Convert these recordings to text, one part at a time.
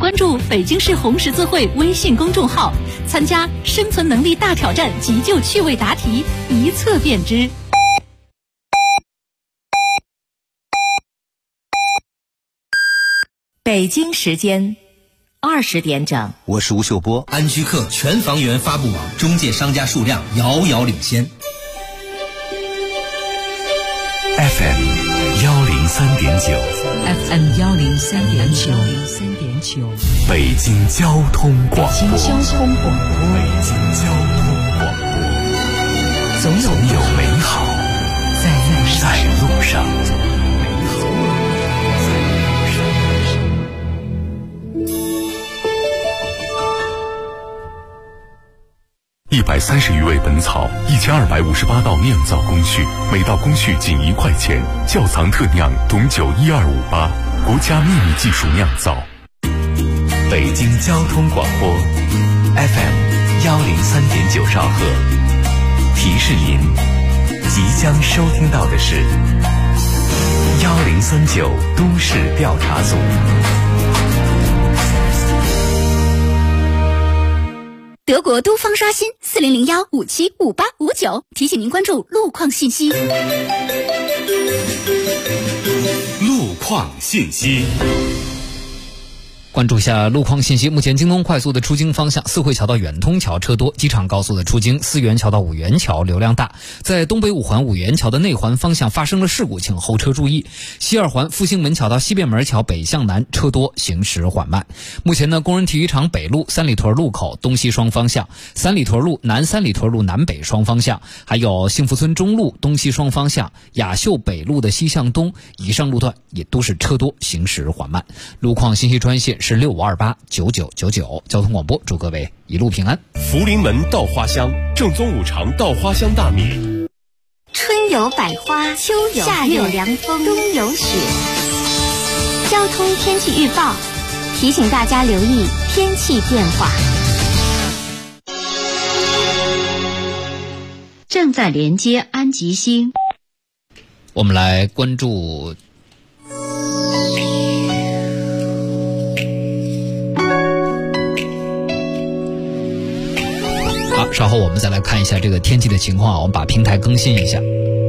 关注北京市红十字会微信公众号，参加生存能力大挑战急救趣味答题，一测便知。 北京时间20点整， 我是吴秀波。 安居客全房源发布网中介商家数量遥遥领先。 FM 103.9 FM 103.9， 北京交通广播。总有美好在路上。130余味本草，1258道酿造工序，每道工序仅1块钱。窖藏特酿董酒12588，国家秘密技术酿造。北京交通广播 FM 103.9兆赫，提示您即将收听到的是1039都市调查组。 德国都方刷新4001575859，提醒您关注路况信息。 路况信息。 关注一下路况信息。目前京东快速的出京方向，四惠桥到远通桥车多；机场高速的出京思源桥到五元桥流量大。在东北五环五元桥的内环方向发生了事故，请后车注意。西二环复兴门桥到西便门桥北向南车多，行驶缓慢。目前呢，工人体育场北路三里屯路口东西双方向，三里屯路南三里屯路南北双方向，还有幸福村中路东西双方向，雅秀北路的西向东以上路段也都是车多，行驶缓慢。路况信息专线是65289999。交通广播，祝各位一路平安。 福临门稻花香，正宗五常稻花香大米。 春有百花，秋有夏有凉风，冬有雪。交通天气预报提醒大家留意天气变化。 正在连接安吉星。 我们来关注稍后我们再来看一下这个天气的情况，我们把平台更新一下。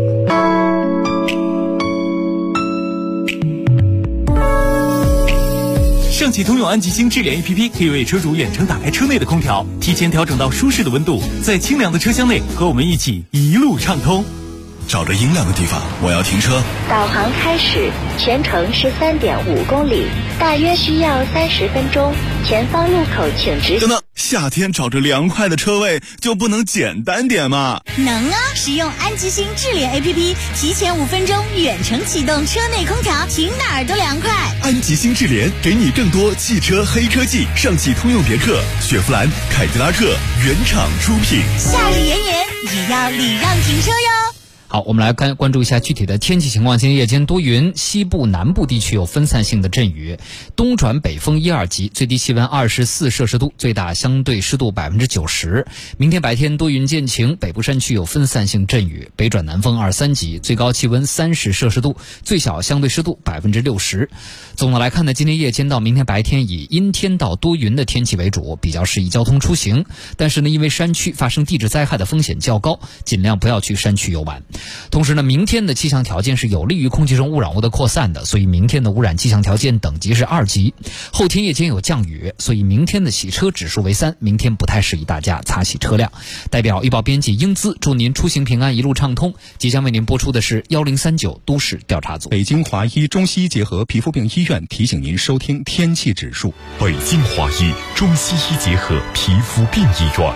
盛汽通用安吉星智联 APP 可以为车主远程打开车内的空调，提前调整到舒适的温度，在清凉的车厢内和我们一起一路畅通。 找着阴凉的地方，我要停车。 导航开始，全程是3.5公里，大约需要30分钟。前方路口请直行。 等等，夏天找着凉快的车位就不能简单点吗？ 能啊！使用安吉星智联 APP， 提前5分钟远程启动车内空调，停哪儿都凉快。 安吉星智联给你更多汽车黑科技，上汽通用别克、雪佛兰、凯迪拉克原厂出品。 夏日炎炎也要礼让停车哟。 好，我们来关注一下具体的天气情况。今天夜间多云，西部南部地区有分散性的阵雨，东转北风1、2级，最低气温24摄氏度，最大相对湿度90%。明天白天多云见晴，北部山区有分散性阵雨，北转南风2、3级，最高气温30摄氏度，最小相对湿度60%。总的来看呢，今天夜间到明天白天以阴天到多云的天气为主，比较适宜交通出行。但是呢，因为山区发生地质灾害的风险较高，尽量不要去山区游玩。同时呢，明天的气象条件是有利于空气中污染物的扩散的，所以明天的污染气象条件等级是2级。后天夜间有降雨，所以明天的洗车指数为3，明天不太适宜大家擦洗车辆。代表预报编辑英姿祝您出行平安，一路畅通。即将为您播出的是1039都市调查组。 北京华医中西医结合皮肤病医院提醒您收听天气指数。 北京华医中西医结合皮肤病医院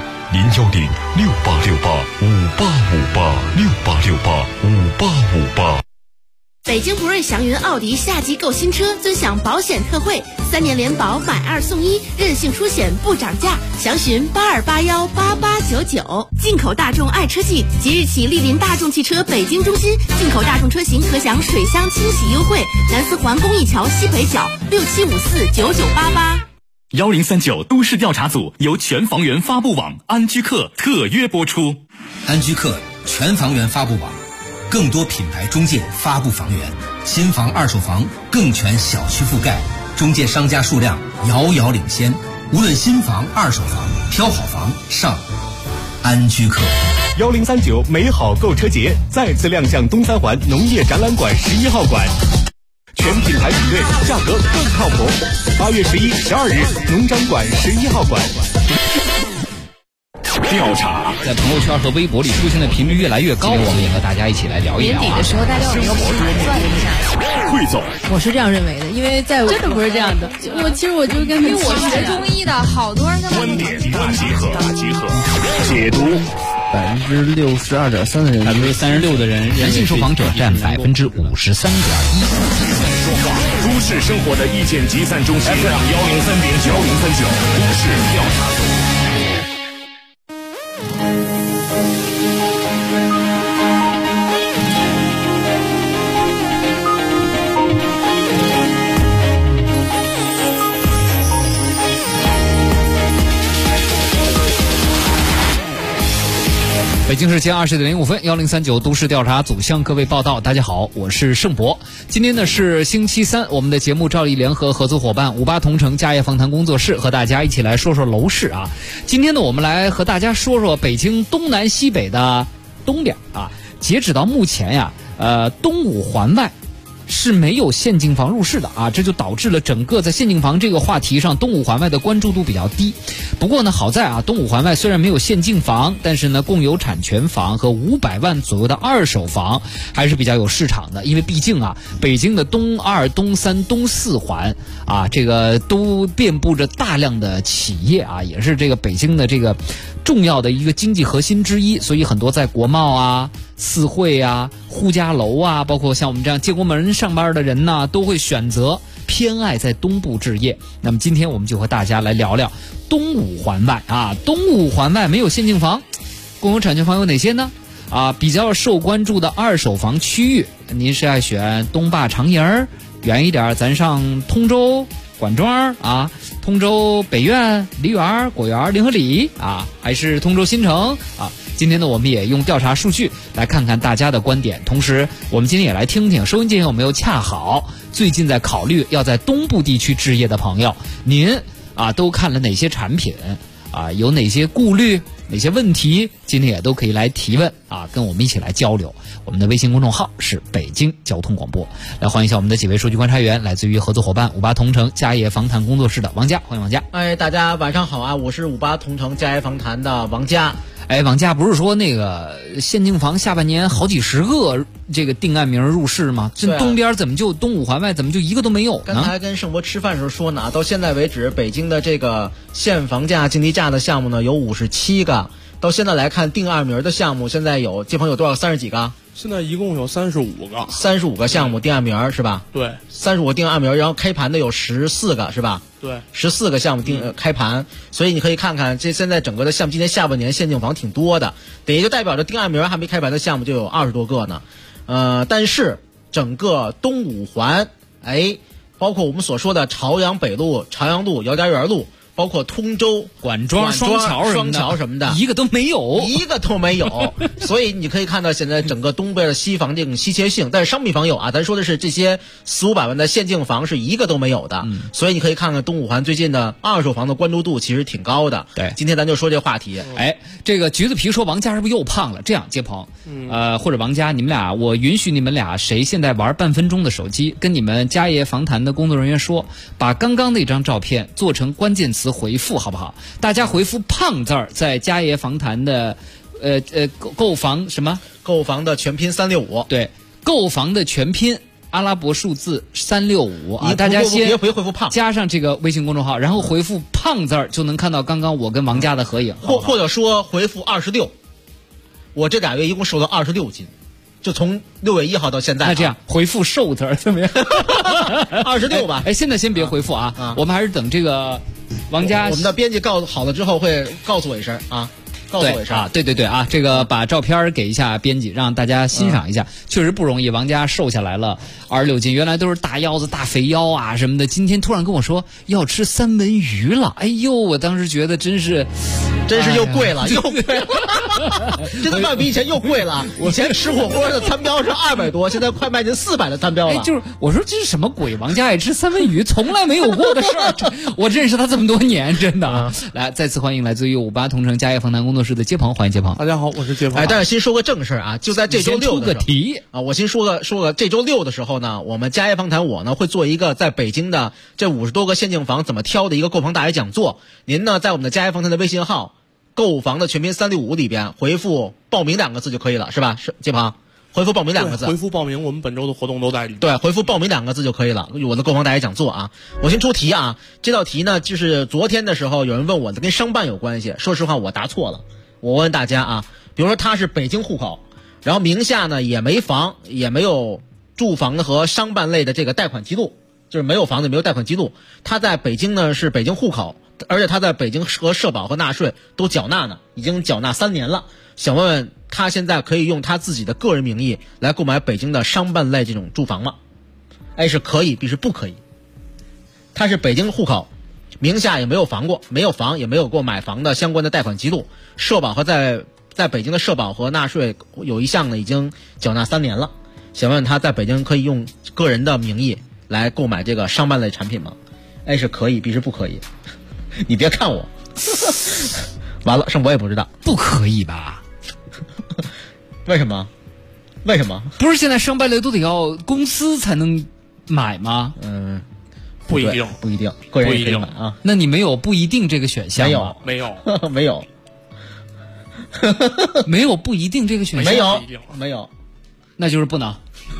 ，0106868585858，68685858。 北京博瑞祥云奥迪夏季购新车尊享保险特惠，3年联保买2送1，任性出险不涨价，详询82818899。进口大众爱车季即日起莅临大众汽车北京中心，进口大众车型可享水箱清洗优惠，南四环公益桥西北角67549988。 1039都市调查组由全房源发布网安居客特约播出。 安居客全房源发布网，更多品牌中介发布房源，新房二手房更全小区覆盖， 中介商家数量遥遥领先。无论新房、二手房，挑好房上安居客。 1039美好购车节再次亮相东三环农业展览馆11号馆，全品牌比对，价格更靠谱。8月11、12日，农展馆11号馆。 调查在朋友圈和微博里出现的频率越来越高，我们也和大家一起来聊一聊。 年底的时候，大家有没有盘算一下？ 汇总， 我是这样认为的，因为在真的不是这样的。其实我就跟因为我学中医的，好多人观点大集合，解读。 62.3%的人 ，36%的人，男性受访者占53.1%。 都市生活的意见集散中心 FM 103.9，都市调查组。 北京时间20点05分，1039都市调查组向各位报道。大家好，我是盛博。今天呢是星期三，我们的节目照例联合合作伙伴58同城家业访谈工作室和大家一起来说说楼市啊。今天呢，我们来和大家说说北京东南西北的东边啊。截止到目前呀，东五环外是没有现净房入市的啊，这就导致了整个在现净房这个话题上，东五环外的关注度比较低。不过呢，好在啊，东五环外虽然没有现净房，但是呢，共有产权房和500万左右的二手房还是比较有市场的。因为毕竟啊，北京的东2、东3、东4环啊，这个都遍布着大量的企业啊，也是这个北京的这个重要的一个经济核心之一，所以很多在国贸啊、四惠啊、呼家楼啊，包括像我们这样建国门上班的人呢，都会选择偏爱在东部置业。那么今天我们就和大家来聊聊东五环外啊，东五环外没有现净房，共有产权房有哪些呢？啊，比较受关注的二手房区域，您是爱选东坝长营，远一点咱上通州管庄啊，通州北苑、梨园、果园、临河里啊，还是通州新城啊？今天呢，我们也用调查数据来看看大家的观点，同时我们今天也来听听收音机有没有恰好最近在考虑要在东部地区置业的朋友，您啊都看了哪些产品啊？有哪些顾虑？哪些问题？今天也都可以来提问啊，跟我们一起来交流。我们的微信公众号是北京交通广播。来欢迎一下我们的几位数据观察员，来自于合作伙伴58同城家业访谈工作室的王佳，欢迎王佳。 大家晚上好啊，我是58同城家业访谈的王佳。 王佳，不是说那个现净房下半年好几十个这个定案名入市吗？这东边怎么就东五环外怎么就一个都没有呢？ 刚才跟盛博吃饭的时候说呢，到现在为止，北京的这个现房价、竞地价的项目呢有57个。到现在来看，定案名的项目现在有，这朋友多少？30几个？ 现在一共有35个 ，35个项目定案名是吧？ 对 ，35个定案名，然后开盘的有14个是吧？ 对 ，14个项目开盘，所以你可以看看这现在整个的项目，今年下半年现净房挺多的，也就代表着定案名还没开盘的项目就有20多个呢。但是整个东五环，包括我们所说的朝阳北路、朝阳路、姚家园路。包括通州、 管庄、双桥什么的， 一个都没有， 所以你可以看到现在整个东边的西房这种稀缺性，但是商品房有啊，咱说的是这些400-500万的现净房是一个都没有的，所以你可以看看东五环最近的二手房的关注度其实挺高的。 对， 今天咱就说这话题。 这个橘子皮说王佳是不是又胖了？这样，接鹏，或者王佳，你们俩，我允许你们俩谁现在玩半分钟的手机，跟你们家业访谈的工作人员说，把刚刚那张照片做成关键词回复好不好？大家回复胖字儿，在家业访谈的购房什么？ 购房的全拼365。 对，购房的全拼阿拉伯数字365啊！大家先回复胖， 加上这个微信公众号，然后回复胖字儿，就能看到刚刚我跟王佳的合影。 或者说回复26，我这2月一共瘦了26斤。就从6月1号到现在， 那这样回复瘦字怎么样 ？26吧。 现在先别回复啊，我们还是等这个王佳， 我们的编辑告好了之后会告诉我一声啊，告诉我一声啊。对啊，这个把照片给一下编辑，让大家欣赏一下，确实不容易。王佳瘦下来了26斤，原来都是大腰子、大肥腰啊什么的，今天突然跟我说要吃三文鱼了，哎呦，我当时觉得真是真是又贵了，又贵了，这顿饭比以前又贵了。以前吃火锅的餐标是200多，现在快迈进400的餐标了。 就是我说这是什么鬼？王家爱吃三文鱼，从来没有过的事儿。我认识他这么多年，真的。来，再次欢迎来自于58同城家业访谈工作室的接鹏，欢迎接鹏。 大家好，我是接鹏。 但是先说个正事啊，就在这周六的时候， 先出个题啊，我先说个这周六的时候呢，我们家业访谈我呢会做一个在北京的这50多个限定房怎么挑的一个购房大爷讲座。您呢在我们的家业访谈的微信号购房的全拼365里边回复报名2个字就可以了，是吧？是接鹏。回复报名2个字， 回复报名，我们本周的活动都在里面。 对，回复报名2个字就可以了。我的购房大爷讲座啊，我先出题啊。这道题呢，就是昨天的时候有人问我的，跟商办有关系。说实话，我答错了。我问大家啊，比如说他是北京户口，然后名下呢也没房，也没有住房的和商办类的这个贷款记录，就是没有房子，没有贷款记录。他在北京呢是北京户口，而且他在北京和社保和纳税都缴纳呢，已经缴纳3年了。想问问他现在可以用他自己的个人名义来购买北京的商办类这种住房吗？ A 是可以， B 是不可以。他是北京户口，名下也没有房过，没有房也没有过买房的相关的贷款记录，社保和在北京的社保和纳税有一项呢已经缴纳3年了。想问他在北京可以用个人的名义来购买这个商办类产品吗？ A 是可以， B 是不可以。你别看我完了，剩我也不知道。 不可以吧？ 为什么？为什么？ 不是现在商办类都得要公司才能买吗？ 不一定， 不一定，个人也可以买啊。 那你没有不一定这个选项吗？ 没有， 没有， 没有不一定这个选项， 没有， 那就是不能。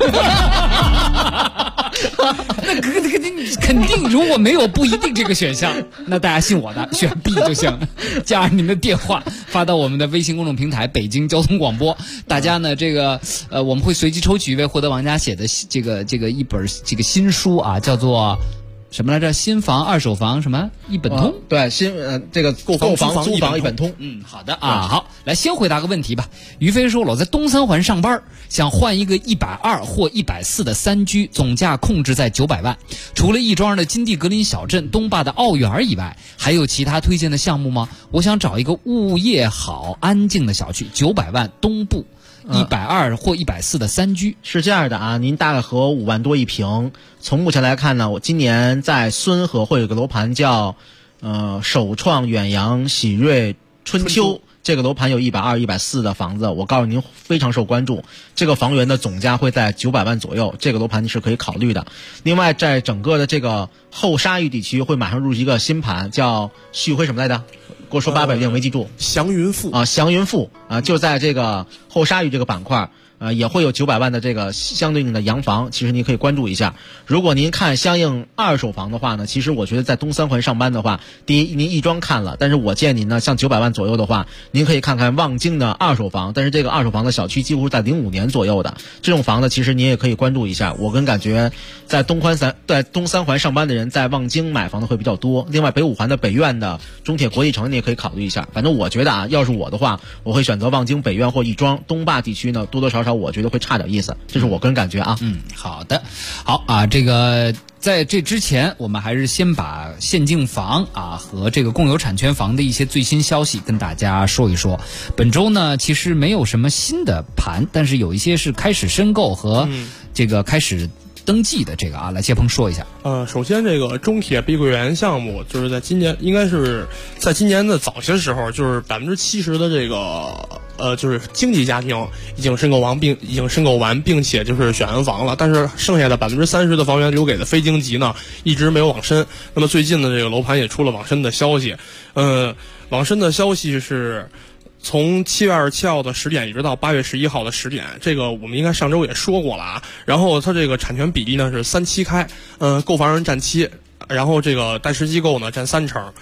那肯定，如果没有不一定这个选项，那大家信我的，选 B 就行。加上您的电话发到我们的微信公众平台北京交通广播。大家呢，这个我们会随机抽取一位获得王家写的这个一本这个新书啊，叫做什么来着？新房二手房什么一本通？ 对，这个购房租房一本通。 好的啊，好，来先回答个问题吧。于飞说了，我在东三环上班，想换一个120或140的3居，总价控制在900万。除了亦庄的金地格林小镇、东坝的奥园以外，还有其他推荐的项目吗？我想找一个物业好、安静的小区，900万东部。120或140的3居。 是这样的啊，您大概合5万多一平。从目前来看呢，我今年在孙河会有个楼盘叫首创远洋喜瑞春秋，这个楼盘有120、140的房子，我告诉您非常受关注。这个房源的总价会在900万左右，这个楼盘你是可以考虑的。另外，在整个的这个后沙峪地区会马上入一个新盘，叫旭辉什么来着？给我说800遍，没记住。 祥云富啊，祥云富啊，就在这个后沙峪这个板块。也会有900万的这个相对应的洋房，其实您可以关注一下。如果您看相应二手房的话呢，其实我觉得在东三环上班的话，第一您亦庄看了，但是我建议您呢，像900万左右的话，您可以看看望京的二手房，但是这个二手房的小区几乎是在05年左右的，这种房子其实您也可以关注一下。我跟感觉在东三环上班的人在望京买房的会比较多。另外北五环的北苑的中铁国际城你也可以考虑一下。反正我觉得啊，要是我的话，我会选择望京北苑或亦庄。东坝地区呢，多多少少我觉得会差点意思，这是我个人感觉啊。 好的，好啊，这个在这之前，我们还是先把限定房啊和这个共有产权房的一些最新消息跟大家说一说。本周呢，其实没有什么新的盘，但是有一些是开始申购和这个开始登记的这个啊，来接鹏说一下。 首先这个中铁碧桂园项目，就是在今年，应该是在今年的早些时候，就是70%的这个就是经济家庭已经申购完，并且就是选完房了，但是剩下的30%的房源留给的非经济呢，一直没有往申。那么最近的这个楼盘也出了往申的消息，往申的消息是从7月27号的10点一直到8月11号的10点，这个我们应该上周也说过了啊。然后它这个产权比例呢是3-7开，购房人占7，然后这个代持机构呢占3成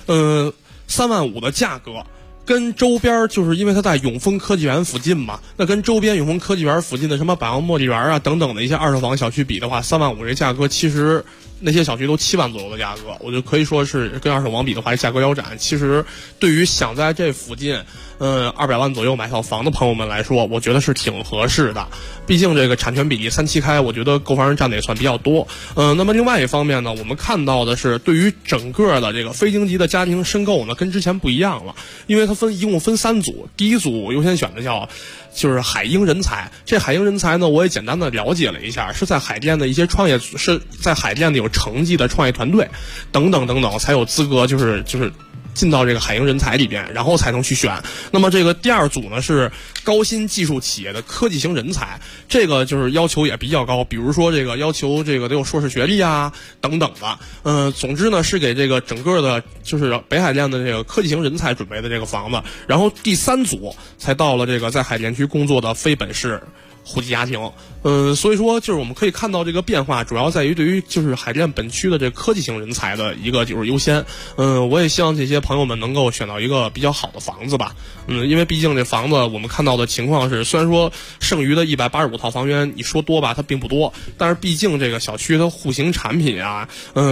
，3万5的价格。跟周边就是因为它在永丰科技园附近嘛，那跟周边永丰科技园附近的什么百旺茉莉园啊等等的一些二手房小区比的话，3万5这价格其实那些小区都7万左右的价格，我就可以说是跟二手房比的话，价格腰斩。其实对于想在这附近200万左右买套房的朋友们来说，我觉得是挺合适的。毕竟这个产权比例3、7开，我觉得购房人占的也算比较多。那么另外一方面呢，我们看到的是对于整个的这个非京籍的家庭申购呢，跟之前不一样了，因为它一共分3组，第一组优先选的就是海鹰人才。这海鹰人才呢，我也简单的了解了一下，是在海淀的一些是在海淀的有成绩的创业团队等等等等，才有资格就是进到这个海鹰人才里边，然后才能去选。那么这个第2组呢是高新技术企业的科技型人才，这个就是要求也比较高，比如说这个要求这个得有硕士学历啊等等的。总之呢是给这个整个的就是北海淀的这个科技型人才准备的这个房子。然后第3组才到了这个在海淀区工作的非本市户籍家庭。所以说就是我们可以看到这个变化主要在于对于就是海淀本区的这个科技型人才的一个就是优先。我也希望这些朋友们能够选到一个比较好的房子吧。因为毕竟这房子我们看到的情况是，虽然说剩余的185套房源你说多吧，它并不多，但是毕竟这个小区的户型产品啊，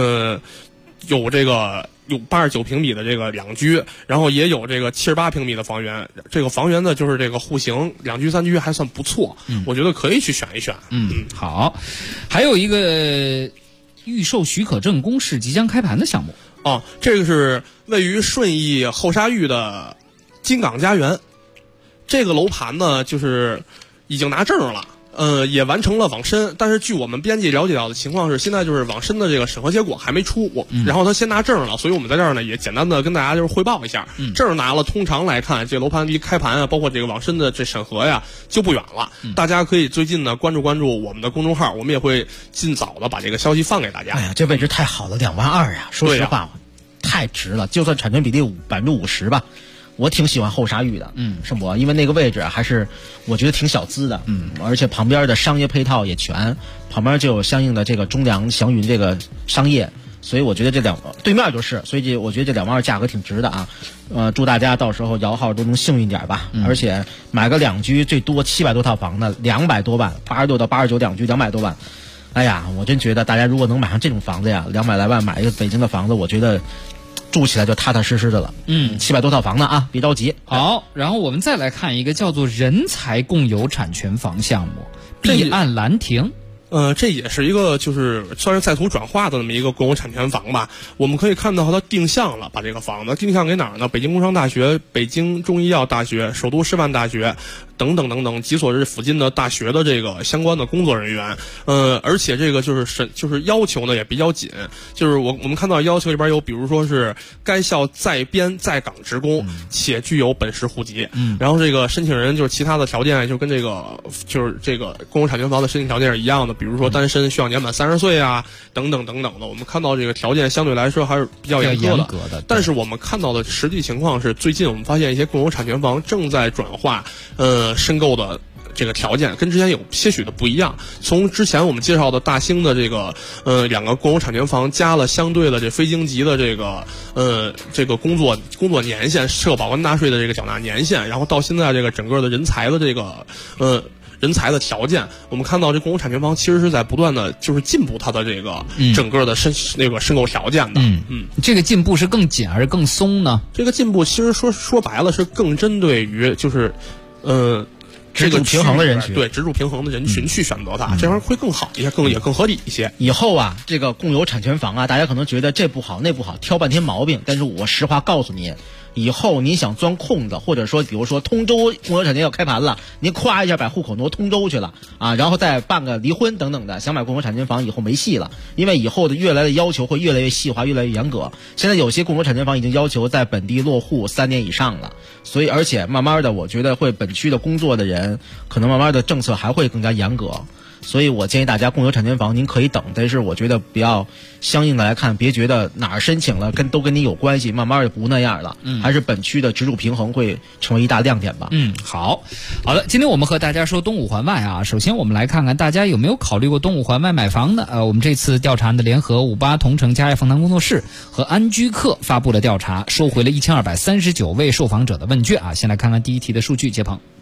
有89平米的这个2居，然后也有这个78平米的房源。这个房源呢，就是这个户型2居3居还算不错，我觉得可以去选一选。 好，还有一个预售许可证公示即将开盘的项目这个是位于顺义后沙峪的金港家园。这个楼盘呢，就是已经拿证了。也完成了网申，但是据我们编辑了解到的情况是，现在就是网申的这个审核结果还没出，然后他先拿证了，所以我们在这儿呢也简单的跟大家就是汇报一下，证拿了，通常来看这楼盘离开盘啊，包括这个网申的这审核呀就不远了。大家可以最近呢关注我们的公众号，我们也会尽早的把这个消息放给大家。 哎呀，这位置太好了，2万2呀！说实话，太值了，就算产权比例50%吧。我挺喜欢后沙峪的，是我，因为那个位置还是我觉得挺小资的，而且旁边的商业配套也全，旁边就有相应的这个中粮祥云这个商业，所以我觉得对面就是，所以我觉得这2万2价格挺值的啊。祝大家到时候摇号都能幸运点吧，而且买个2居最多700多套房的200多万，86到89 2居200多万。哎呀，我真觉得大家如果能买上这种房子呀，200来万买一个北京的房子，我觉得住起来就踏踏实实的了。700多套房呢啊，别着急。 好，然后我们再来看一个叫做人才共有产权房项目，彼岸兰亭。 这也是一个就是算是在途转化的那么一个共有产权房吧。我们可以看到它定向了，把这个房子定向给哪儿呢？北京工商大学、北京中医药大学、首都师范大学等等等等几所这附近的大学的这个相关的工作人员。而且这个就是要求呢也比较紧，就是我们看到要求里边有，比如说是该校在编在岗职工，且具有本市户籍。然后这个申请人就是其他的条件就跟这个就是这个共有产权房的申请条件是一样的。比如说单身需要年满30岁啊，等等等等的。我们看到这个条件相对来说还是比较严格的。但是我们看到的实际情况是，最近我们发现一些共有产权房正在转化申购的这个条件，跟之前有些许的不一样。从之前我们介绍的大兴的这个2个共有产权房加了相对的这非京籍的这个工作年限，社保跟纳税的这个缴纳年限，然后到现在这个整个的人才的这个人才的条件，我们看到这共有产权房其实是在不断的就是进步它的这个整个的申购条件的。 这个进步是更紧还是更松呢？ 这个进步其实说白了是更针对于就是职住平衡的人群， 对职住平衡的人群去选择它，这样会更好一些，也更合理一些。 以后啊，这个共有产权房啊，大家可能觉得这不好那不好，挑半天毛病。但是我实话告诉你，以后你想钻空子，或者说比如说通州共有产权要开盘了，您咵一下把户口挪通州去了啊，然后再办个离婚等等的，想买共有产权房以后没戏了，因为以后的越来的要求会越来越细化，越来越严格。现在有些共有产权房已经要求在本地落户3年以上了，所以而且慢慢的我觉得会本区的工作的人可能慢慢的政策还会更加严格。所以我建议大家共有产权房您可以等，但是我觉得不要相应的来看，别觉得哪儿申请了都跟你有关系，慢慢的不那样了。还是本区的职住平衡会成为一大亮点吧。 好的，今天我们和大家说东五环外啊，首先我们来看看大家有没有考虑过东五环外买房呢？我们这次调查的联合58同城嘉业访谈工作室和安居客发布了调查，收回了1239位受访者的问卷啊。先来看看第一题的数据，杰鹏。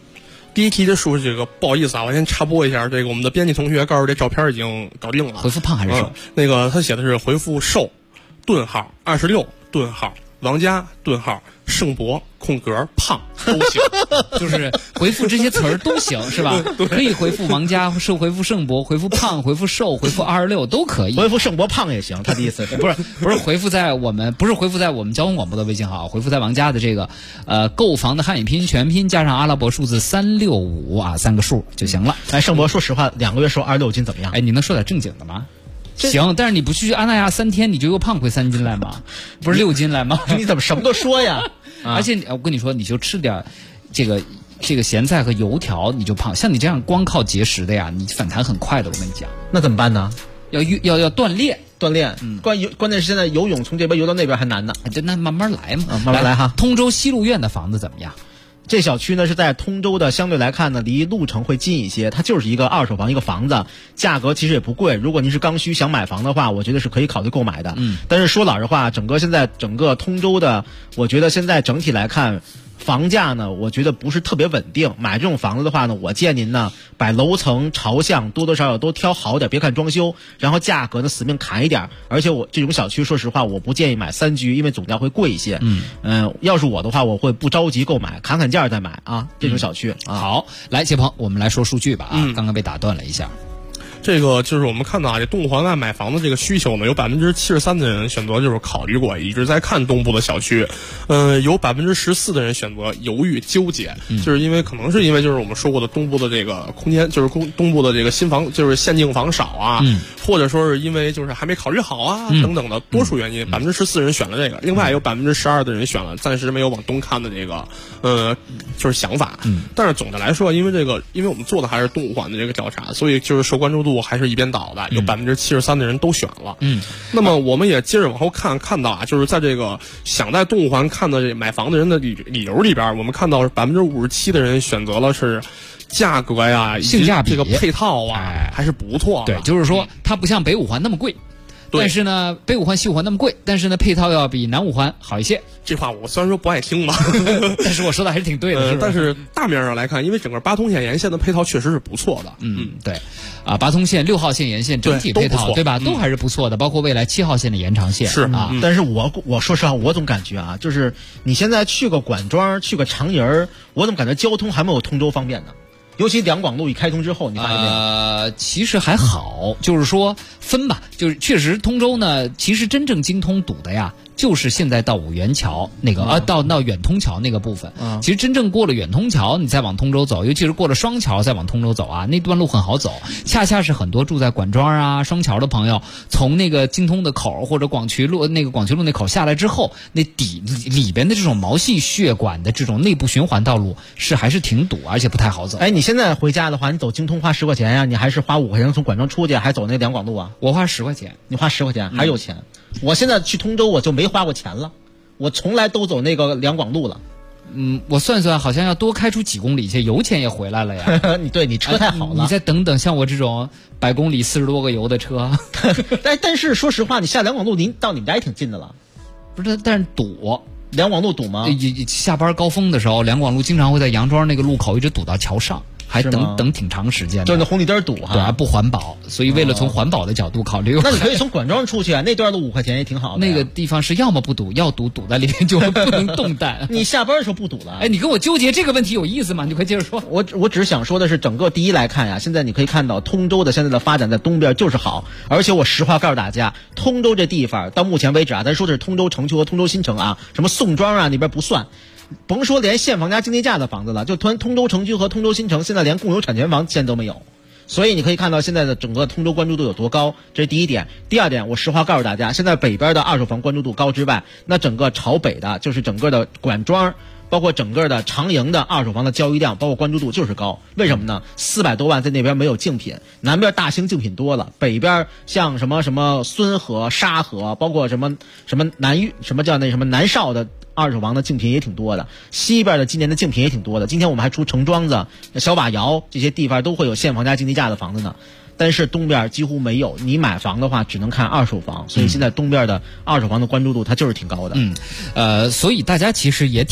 第一题的数这个不好意思啊，我先插播一下，这个我们的编辑同学告诉这照片已经搞定了。 回复胖还是瘦？ 那个他写的是回复瘦，顿号26顿号王佳顿号盛博空格胖都行， 就是回复这些词儿都行是吧？可以回复王佳，回复盛博，回复胖，回复瘦，回复26都可以。 回复盛博胖也行，他的意思是不是回复在我们交通广播的微信号，回复在王佳的这个购房的汉语拼音全拼加上阿拉伯数字365啊3个数就行了。 哎，盛博说实话，2个月瘦26斤怎么样？ 哎，你能说点正经的吗？行，但是你不去安那亚3天，你就又胖回3斤来吗？不是6斤来吗？ 你怎么什么都说呀？ 而且我跟你说，你就吃点这个咸菜和油条，你就胖。像你这样光靠节食的呀，你反弹很快的。我跟你讲， 那怎么办呢？ 要锻炼。 关键是现在游泳从这边游到那边还难呢。 那慢慢来嘛， 慢慢来哈。 通州西路苑的房子怎么样？ 这小区呢是在通州的，相对来看呢离路程会近一些，它就是一个二手房一个房子，价格其实也不贵。如果您是刚需想买房的话，我觉得是可以考虑购买的。但是说老实话，现在整个通州的，我觉得现在整体来看，房价呢，我觉得不是特别稳定。买这种房子的话呢，我建议您呢，把楼层朝向多多少少都挑好点，别看装修，然后价格呢死命砍一点。而且我这种小区，说实话，我不建议买3居，因为总价会贵一些。要是我的话，我会不着急购买，砍价再买啊。这种小区好，来谢鹏，我们来说数据吧啊，刚刚被打断了一下。 这个就是我们看到啊，这东五环外买房的这个需求呢，有73%的人选择就是考虑过，一直在看东部的小区，有14%的人选择犹豫纠结，就是因为可能是因为就是我们说过的东部的这个空间，就是东部的这个新房就是限定房少啊，或者说是因为就是还没考虑好啊等等的多数原因，14%人选了这个，另外有12%的人选了暂时没有往东看的这个就是想法，但是总的来说，因为我们做的还是东五环的这个调查，所以就是受关注度还是一边倒的，有73%的人都选了。那么我们也接着往后看到啊，就是在这个想在东五环看的这买房的人的理由里边，我们看到57%的人选择了是价格呀、 性价比、 这个配套啊，还是不错的。 对，就是说它不像北五环那么贵。但是呢，北五环、西五环那么贵，但是呢，配套要比南五环好一些。 这话我虽然说不爱听吧， 但是我说的还是挺对的。 但是大面上来看，因为整个八通线沿线的配套确实是不错的。 对，啊，八通线、6号线沿线整体配套，对吧？都还是不错的，包括未来7号线的延长线是啊。 但是我说实话，我总感觉啊，就是你现在去个管庄、去个长营，我怎么感觉交通还没有通州方便呢？尤其两广路一开通之后，你发现没有？ 其实还好，就是说分吧，就是确实通州呢，其实真正精通堵的呀，就是现在到五元桥那个到远通桥那个部分。其实真正过了远通桥，你再往通州走，尤其是过了双桥再往通州走啊，那段路很好走。恰恰是很多住在管庄啊、双桥的朋友，从那个精通的口或者广渠路那口下来之后，那里边的这种毛细血管的这种内部循环道路还是挺堵，而且不太好走。 哎，你现在回家的话，你走精通花10块钱呀，你还是花5块钱从管庄出去，还走那两广路啊？ 我花10块钱， 你花10块钱还有钱。我现在去通州我就没花过钱了，我从来都走那个两广路了。 我算算，好像要多开出几公里去，油钱也回来了呀。 你车太好了。 你再等等，像我这种100公里40多个油的车。 但是说实话，你下两广路到你们家也挺近的了。 不是，但是堵。 两广路堵吗？ 下班高峰的时候，两广路经常会在杨庄那个路口一直堵到桥上。还等挺长时间的， 就是那红绿灯堵哈， 对，不环保，所以为了从环保的角度考虑， 那你可以从管庄出去啊，那段路5块钱也挺好的。 那个地方是要么不堵，要堵在里面就不能动弹。 你下班的时候不堵了？ 哎，你跟我纠结这个问题有意思吗？你快接着说。 我只是想说的是，整个第一来看呀，现在你可以看到通州的现在的发展在东边就是好，而且我实话告诉大家，通州这地方到目前为止啊，咱说的是通州城区和通州新城啊，什么宋庄啊那边不算。甭说连现房加经济价的房子了，就通州城区和通州新城现在连共有产权房现在都没有，所以你可以看到现在的整个通州关注度有多高，这是第一点。第二点，我实话告诉大家，现在北边的二手房关注度高之外，那整个朝北的就是整个的管庄，包括整个的长营的二手房的交易量，包括关注度就是高。为什么呢？400多万在那边没有竞品，南边大兴竞品多了，北边像什么孙河、沙河，包括什么南域，南邵的二手房的竞品也挺多的，西边的今年的竞品也挺多的。今天我们还出城庄子、小瓦窑这些地方都会有现房加经济价的房子呢，但是东边几乎没有。你买房的话只能看二手房，所以现在东边的二手房的关注度它就是挺高的。 所以大家其实也挺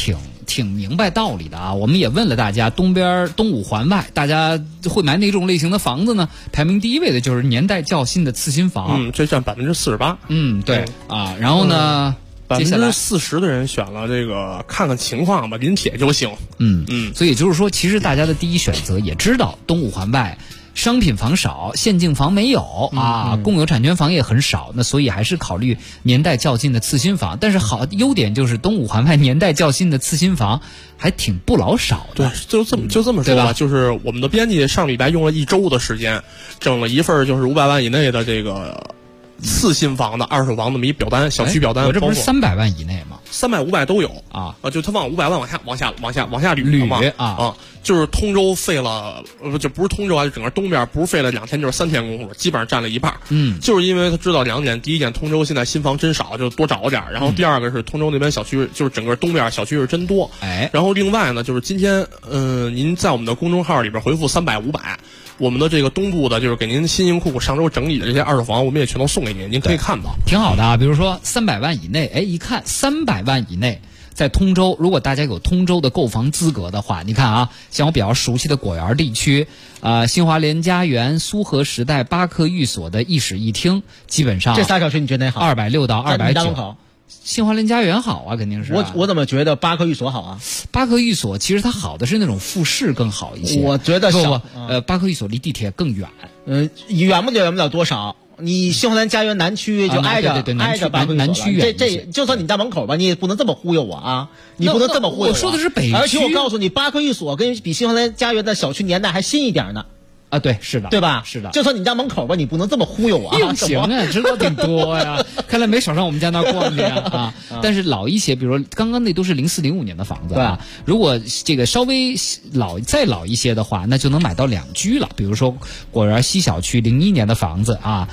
挺明白道理的啊。我们也问了大家，东五环外大家会买哪种类型的房子呢？排名第一位的就是年代较新的次新房， 这占48%。 对啊，然后呢 ，40%的人选了这个看看情况吧，临帖就行。 所以就是说，其实大家的第一选择也知道，东五环外商品房少，限境房没有啊，共有产权房也很少，那所以还是考虑年代较近的次新房。但是优点就是东五环外年代较新的次新房还挺不老少的。 对，就这么说吧，就是我们的编辑上礼拜用了1周的时间，整了一份就是500万以内的这个次新房的二手房那么一表单，小区表单。 我这不是300万以内吗 ？300、500都有啊， 就他往500万往下捋嘛啊，就是通州费了，就不是通州啊，就整个东边不是费了2天就是3天功夫，基本上占了一半。就是因为他知道2点，第一点，通州现在新房真少，就多找点，然后第二个是通州那边小区，就是整个东边小区是真多。然后另外呢，就是今天您在我们的公众号里边回复300、500。我们的这个东部的，就是给您新盈库上周整理的这些二手房，我们也全都送给您，您可以看到， 挺好的啊。比如说300万以内，一看300万以内，在通州，如果大家有通州的购房资格的话，你看啊，像我比较熟悉的果园地区，新华联家园、苏河时代、巴克寓所的一室一厅，基本上这仨小区你觉得哪好 ？260到290。新华联家园好啊，肯定是。 我怎么觉得巴克寓所好啊？ 巴克寓所其实它好的是那种复式更好一些。 我觉得巴克寓所离地铁更远。 远不了多少。你新华联家园南区就挨着巴克寓所， 南区远。 这就算你家门口吧，你也不能这么忽悠我啊！你不能这么忽悠我。 我说的是北区。 而且我告诉你，巴克寓所比新华联家园的小区年代还新一点呢。 啊，对，是的， 对吧？ 是的， 就算你家门口吧，你不能这么忽悠我啊！ 行啊，知道挺多呀，看来没少上我们家那逛去啊。但是老一些，比如说刚刚那都是04、05年的房子啊。如果这个稍微再老一些的话，那就能买到2居了。比如说果园西小区01年的房子啊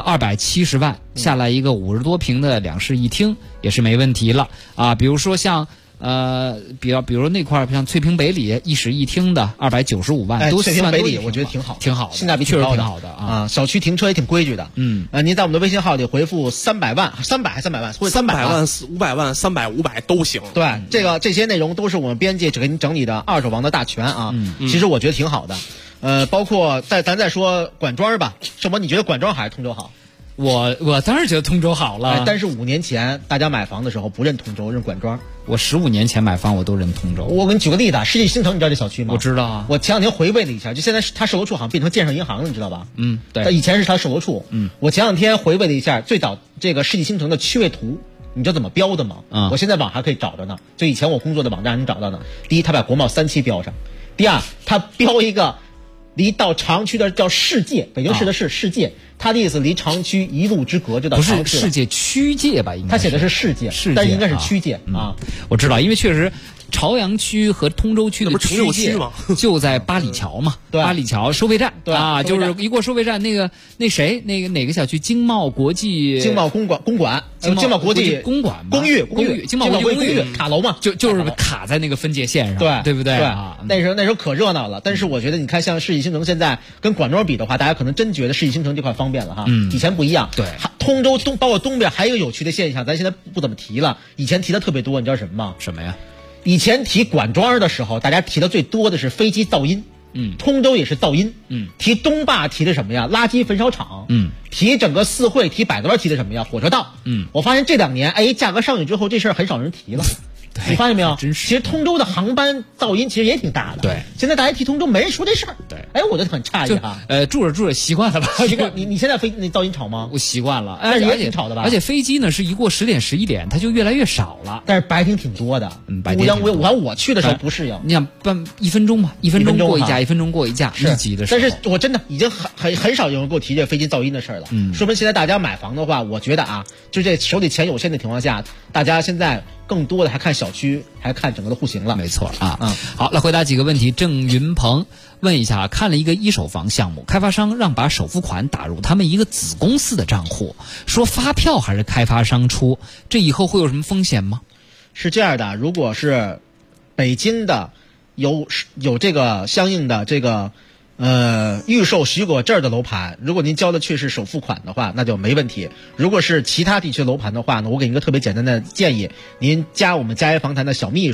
，270万下来一个50多平的2室1厅也是没问题了啊。比如说像。比如那块像翠屏北里1室1厅的295万，都翠屏北里我觉得挺好，性价比确实挺好的啊。 小区停车也挺规矩的。您在我们的微信号里回复300万，300还300万，或者300 万、500万、300、500都行。 对，这些内容都是我们编辑给您整理的二手房的大全啊。其实我觉得挺好的。包括咱再说管庄吧，什么？你觉得管庄还是通州好？ 我当然觉得通州好了， 但是5年前大家买房的时候不认通州，认管庄。 我15年前买房我都认通州。 我给你举个例子，世纪星城你知道这小区吗？ 我知道啊。 我前2天回味了一下，就现在它售楼处好像变成建设银行了，你知道吧？ 对。 它以前是它售楼处。我前2天回味了一下最早这个世纪星城的区位图，你知道怎么标的吗？我现在网上可以找着呢，就以前我工作的网站能找到呢。第一，他把国贸3期标上；第二，他标一个离到长区的叫世界，北京市的世界。他的意思离长区一路之隔就到长区了。 不是世界区界吧？应该他写的是世界，但应该是区界啊。 我知道，因为确实朝阳区和通州区的区界就在八里桥嘛，八里桥收费站啊，就是一过收费站，哪个小区？经贸国际、 经贸公馆、经贸国际公馆、 公寓、 经贸国际公寓卡楼嘛， 就是卡在那个分界线上，对不对啊？ 那时候可热闹了。但是我觉得，你看像世纪星城现在跟管庄比的话，大家可能真觉得世纪星城这块方便了哈。以前不一样。 对， 通州包括东边还有一个有趣的现象，咱现在不怎么提了，以前提的特别多，你知道什么吗？ 什么呀？ 以前提管庄的时候，大家提的最多的是飞机噪音。通州也是噪音。提东坝提的什么呀？垃圾焚烧厂。提整个四惠，提百子湾提的什么呀？火车道。我发现这2年，价格上去之后，这事儿很少人提了。你发现没有？其实通州的航班噪音其实也挺大的。 对， 现在大家提通州没人说这事儿。对，我就很诧异哈。 住着习惯了吧？ 你现在那噪音吵吗？ 我习惯了， 但是也挺吵的吧？ 而且飞机呢是一过10点11点，它就越来越少了。 但是白天挺多的。 白天我去的时候不适应。 你想1分钟吧，1分钟过一架，1分钟过一架，密集的时候。 但是我真的已经很少有人给我提这飞机噪音的事儿了。说明现在大家买房的话，我觉得啊，就这手里钱有限的情况下，大家现在更多的还看小区，还看整个的户型了。 没错啊。好，来回答几个问题。郑云鹏问一下，看了一个一手房项目，开发商让把首付款打入他们一个子公司的账户，说发票还是开发商出，这以后会有什么风险吗？ 是这样的，如果是北京的有这个相应的这个预售许可证的楼盘，如果您交的却是首付款的话，那就没问题。如果是其他地区楼盘的话呢，我给您一个特别简单的建议，您加我们嘉业房坛的小秘书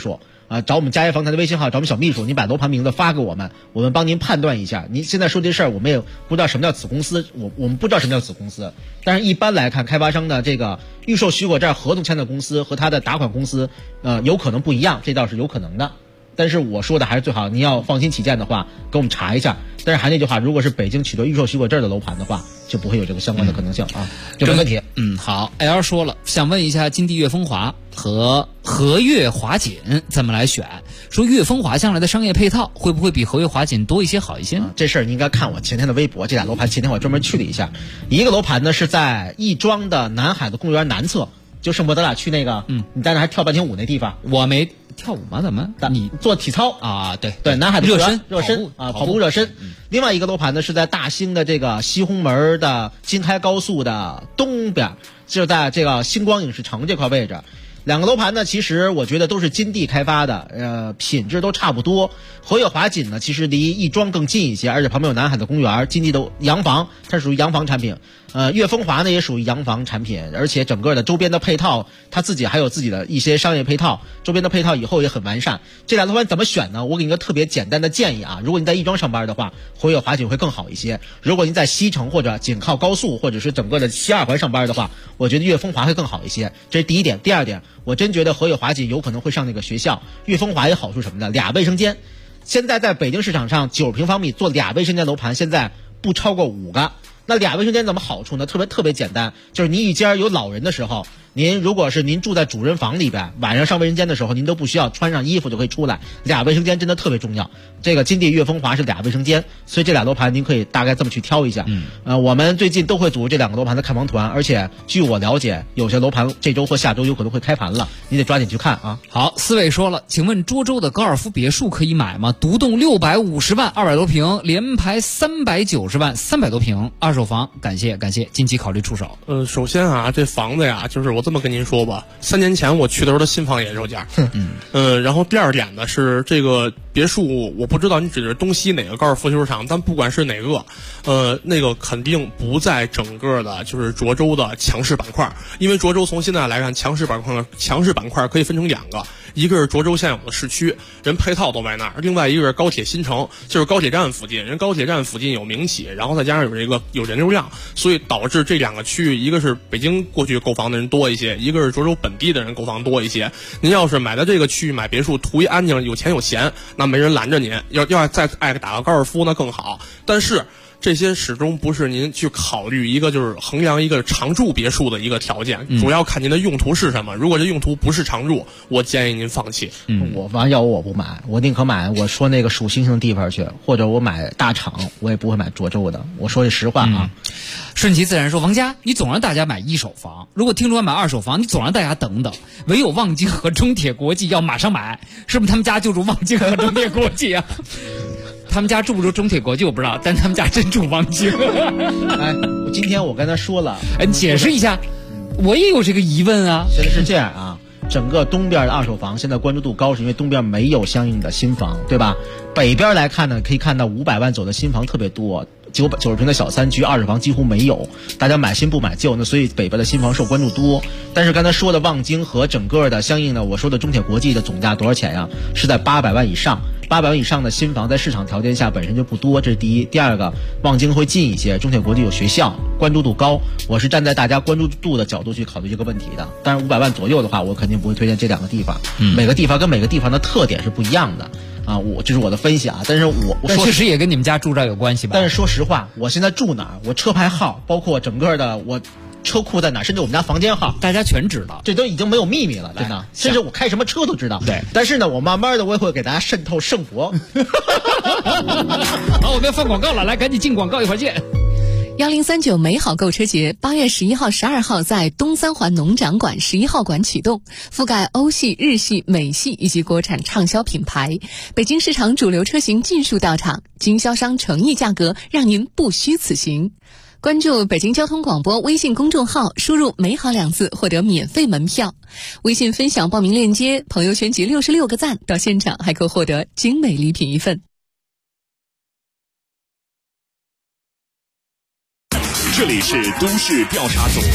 找我们佳业房产的微信号，找我们小秘书，您把楼盘名字发给我们，我们帮您判断一下。您现在说这事儿，我们也不知道什么叫子公司，我们不知道什么叫子公司。但是一般来看，开发商的这个预售许可证合同签的公司和他的打款公司，有可能不一样，这倒是有可能的。但是我说的还是最好，您要放心起见的话，给我们查一下。但是还那句话，如果是北京取得预售许可证的楼盘的话，就不会有这个相关的可能性啊，这没问题。 好 ，L 说了，想问一下金地悦风华和和悦华锦怎么来选？说悦风华将来的商业配套会不会比和悦华锦多一些好一些？ 这事儿你应该看我前天的微博，这俩楼盘前天我专门去了一下，一个楼盘呢是在亦庄的南海的公园南侧，就圣博咱俩去那个，你在那还跳半天舞那地方， 我没跳舞吗？怎么？你做体操啊？对， 南海的热身啊，跑步热身。另外一个楼盘呢是在大兴的这个西红门的京开高速的东边，就在这个星光影视城这块位置。两个楼盘呢，其实我觉得都是金地开发的，品质都差不多。和悦华锦呢，其实离亦庄更近一些，而且旁边有南海的公园，金地的洋房，它属于洋房产品。悦风华呢也属于洋房产品，而且整个的周边的配套，它自己还有自己的一些商业配套，周边的配套以后也很完善。这俩楼盘怎么选呢？我给你一个特别简单的建议啊，如果你在亦庄上班的话，和悦华锦会更好一些；如果您在西城或者紧靠高速或者是整个的西二环上班的话，我觉得悦风华会更好一些。这是第一点。第二点，我真觉得和悦华锦有可能会上那个学校。悦风华有好处什么呢？俩卫生间，现在在北京市场上9平方米做俩卫生间楼盘，现在不超过5个。那俩卫生间怎么好处呢？特别简单，就是您一家有老人的时候，您如果是您住在主人房里边，晚上上卫生间的时候，您都不需要穿上衣服就可以出来。俩卫生间真的特别重要。这个金地悦风华是俩卫生间，所以这俩楼盘您可以大概这么去挑一下。我们最近都会组织这两个楼盘的看房团，而且据我了解，有些楼盘这周或下周有可能会开盘了，你得抓紧去看啊。 好，四位说了，请问涿州的高尔夫别墅可以买吗？独栋650万，200多平，联排390万，300多平，二手房。感谢，近期考虑出手。 首先啊，这房子呀，就是我这么跟您说吧，3年前我去的时候，它新房也售价。然后第二点呢是这个别墅，我不知道你指的是东西哪个高尔夫球场，但不管是哪个，那个肯定不在整个的就是涿州的强势板块，因为涿州从现在来看，强势板块可以分成2个。一个是涿州现有的市区，人配套都在那儿；另外一个是高铁新城，就是高铁站附近，人高铁站附近有名气，然后再加上有人流量，所以导致这2个区域，一个是北京过去购房的人多一些，一个是涿州本地的人购房多一些。您要是买到这个区域买别墅，图一安静，有钱有闲，那没人拦着您。要再爱打个高尔夫那更好，但是这些始终不是您去考虑一个就是衡量一个常住别墅的一个条件，主要看您的用途是什么。如果这用途不是常住，我建议您放弃。 我不买，我宁可买我说那个数星星的地方去，或者我买大厂，我也不会买涿州的。我说句实话啊。 顺其自然说，王佳，你总让大家买一手房，如果听说买二手房，你总让大家等等，唯有望京和中铁国际要马上买，是不是他们家就住望京和中铁国际啊？他们家住不住中铁国际我不知道，但他们家真住望京。 今天我跟他说了， 你解释一下，我也有这个疑问啊。 现在是这样啊，整个东边的二手房现在关注度高，是因为东边没有相应的新房，对吧？北边来看呢，可以看到500万走的新房特别多，90平的小3居二手房几乎没有，大家买新不买旧，那所以北边的新房受关注多。但是刚才说的望京和整个的相应的我说的中铁国际的总价多少钱呀？是在800万以上。800万以上的新房在市场条件下本身就不多，这是第一。第二个，望京会近一些，中铁国际有学校，关注度高。我是站在大家关注度的角度去考虑这个问题的。但是500万左右的话，我肯定不会推荐这2个地方。每个地方跟每个地方的特点是不一样的啊。这是我的分析啊。但是我确实也跟你们家住这有关系吧？ 但是说实话，我现在住哪儿，我车牌号，包括整个的我车库在哪，甚至我们家房间号， 大家全知道， 这都已经没有秘密了，真的。甚至我开什么车都知道。 对， 但是呢，我慢慢的我也会给大家渗透圣佛。 好，我们要放广告了，来，赶紧进广告，一会儿见。 1039美好购车节8月11号、12号在东三环农展馆11号馆启动，覆盖欧系、日系、美系以及国产畅销品牌，北京市场主流车型尽数到场，经销商诚意价格，让您不虚此行。关注北京交通广播微信公众号，输入美好2字获得免费门票，微信分享报名链接，朋友圈集66个赞，到现场还可获得精美礼品1份。 这里是都市调查组。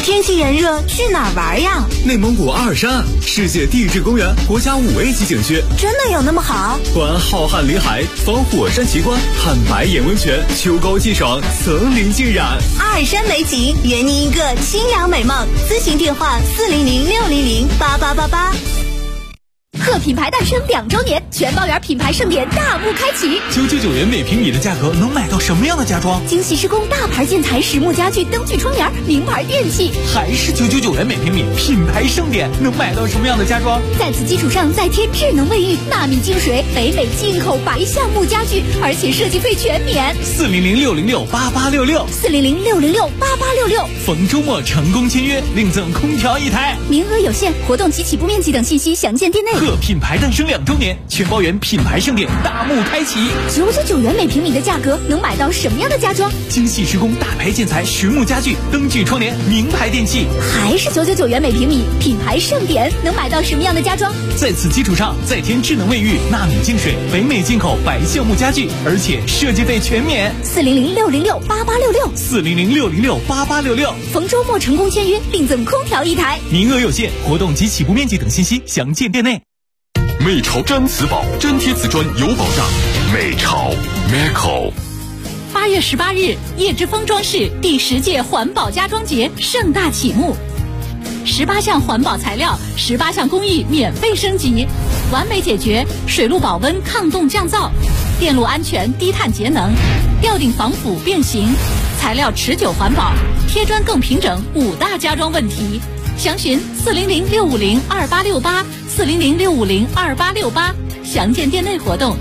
天气炎热，去哪儿玩呀？ 内蒙古阿尔山，世界地质公园国家5A级景区， 真的有那么好？ 观浩瀚林海，访火山奇观，看白眼温泉，秋高气爽，层林尽染。 阿尔山美景，圆你一个清凉美梦。咨询电话400-600-8888。 贺品牌诞生2周年，全包圆品牌盛典大幕开启。 999元每平米的价格能买到什么样的家装？ 精细施工大牌建材、实木家具、灯具窗帘、名牌电器， 还是999元每平米？品牌盛典能买到什么样的家装？ 在此基础上再添智能卫浴、纳米净水、北美进口白橡木家具，而且设计费全免。 400-606-8866 400-606-8866。 逢周末成功签约，另赠空调1台， 名额有限，活动及起步面积等信息详见店内。 贺品牌诞生2周年，全包圆品牌盛典大幕开启。 999元每平米的价格能买到什么样的家装？ 精细施工大牌建材、实木家具、灯具窗帘、名牌电器， 还是999元每平米？品牌盛典能买到什么样的家装？ 在此基础上再添智能卫浴、纳米净水、北美进口白橡木家具，而且设计费全免。 400-606-8866 400-606-8866。 逢周末成功签约，另赠空调1台， 名额有限，活动及起步面积等信息详见店内。 美潮毡瓷宝，粘贴瓷砖有保障。美潮 Meco。 8月18日，叶之峰装饰第10届环保家装节盛大启幕，18项环保材料，18项工艺免费升级，完美解决水路保温、抗冻降噪、电路安全、低碳节能、吊顶防腐变形、材料持久环保、贴砖更平整5大家装问题。详询400-650-2868 400-650-2868，详见店内活动。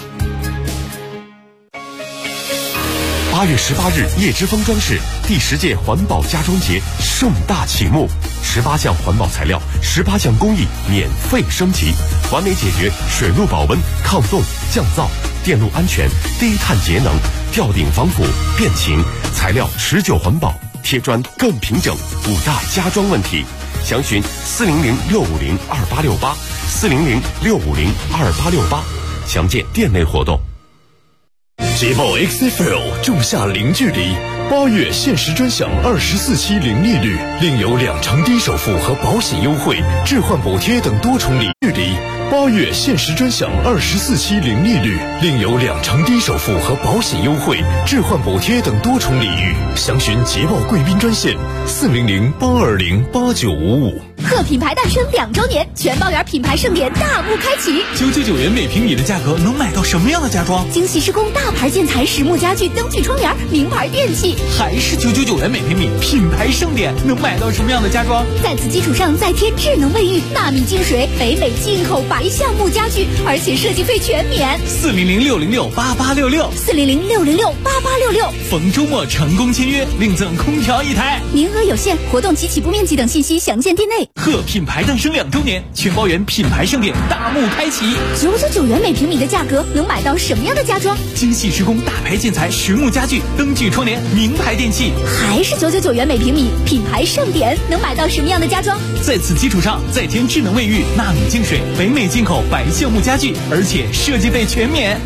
8月18日，叶之峰装饰第10届环保家装节盛大启幕，18项环保材料，18项工艺免费升级，完美解决水路保温、抗冻降噪、电路安全、低碳节能、吊顶防腐变形、材料持久环保、贴砖更平整5大家装问题。详询400-650-2868 400-650-2868，详见店内活动。 捷豹 XFL 仲夏零距离，8月限时专享24期零利率，另有2成低首付和保险优惠、置换补贴等多重礼距离。8月限时专享24期零利率，另有2成低首付和保险优惠、置换补贴等多重礼遇。详询捷豹贵宾专线400-820-8955。 贺品牌诞生2周年，全包圆品牌盛典大幕开启。 999元每平米的价格能买到什么样的家装？ 精细施工大牌建材、实木家具、灯具窗帘、名牌电器， 还是999元每平米？品牌盛典能买到什么样的家装？ 在此基础上再添智能卫浴、纳米净水、北美进口白橡木家具，而且设计费全免。 400-606-8866 400-600-8866。 逢周末成功签约，另赠空调1台， 名额有限，活动及起步面积等信息详见店内。 贺品牌诞生2周年，全包圆品牌盛典大幕开启。 999元每平米的价格能买到什么样的家装？ 精细施工大牌建材、实木家具、灯具窗帘、名牌电器， 还是999元每平米？品牌盛典能买到什么样的家装？ 在此基础上再添智能卫浴、纳米净水、北美进口白橡木家具，而且设计费全免。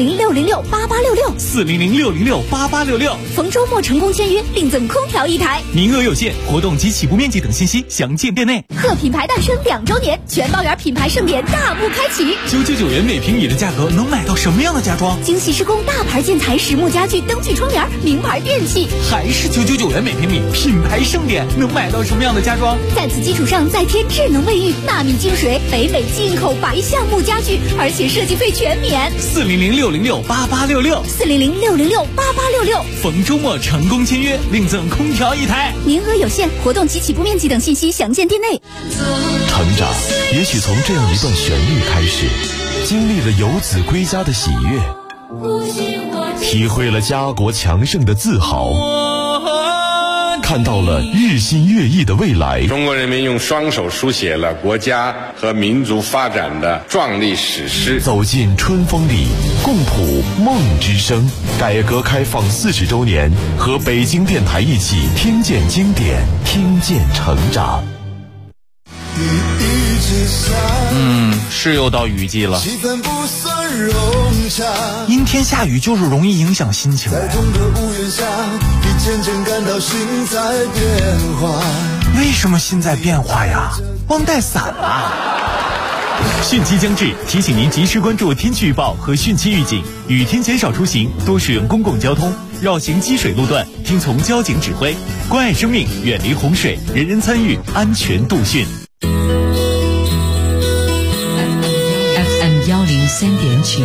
400-600-8866 400-600-8866。 逢周末成功签约，另赠空调1台， 名额有限，活动及起步面积等信息详见店内。 贺品牌诞生2周年，全包圆品牌盛典大幕开启。 999元每平米的价格能买到什么样的家装？ 精细施工大牌建材、实木家具、灯具窗帘、名牌电器， 还是999元每平米？品牌盛典能买到什么样的家装？ 在此基础上再添智能卫浴、纳米净水、北美进口白橡木家具，而且设计费全免。 400-600-8866 400-600-8866。 逢周末成功签约，另赠空调1台， 名额有限，活动及起步面积等信息详见店内。 成长也许从这样一段旋律开始，经历了游子归家的喜悦，体会了家国强盛的自豪，看到了日新月异的未来。 中国人民用双手书写了国家和民族发展的壮丽史诗。 走进春风里，共谱梦之声。改革开放40周年，和北京电台一起听见经典，听见成长。 第一是又到雨季了， 气氛不算融洽， 阴天下雨就是容易影响心情。 在同个屋檐下，你渐渐感到心在变化。 为什么心在变化呀？忘带伞了。汛期将至，提醒您及时关注天气预报和汛期预警，雨天减少出行，多使用公共交通，绕行积水路段，听从交警指挥，关爱生命，远离洪水，人人参与，安全度汛。 FM 103.9，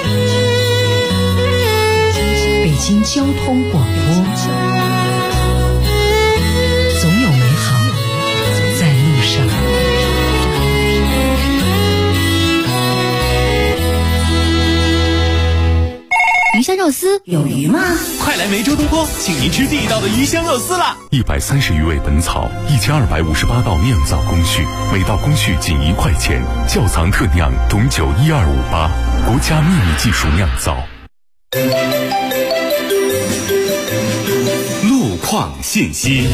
北京交通广播，总有美好在路上。 鱼香肉丝有鱼吗？ 快来梅州东坡，请您吃地道的鱼香肉丝啦 ！130余味本草，1258道酿造工序，每道工序仅1块钱，窖藏特酿董酒12588，国家秘密技术酿造。 路况信息。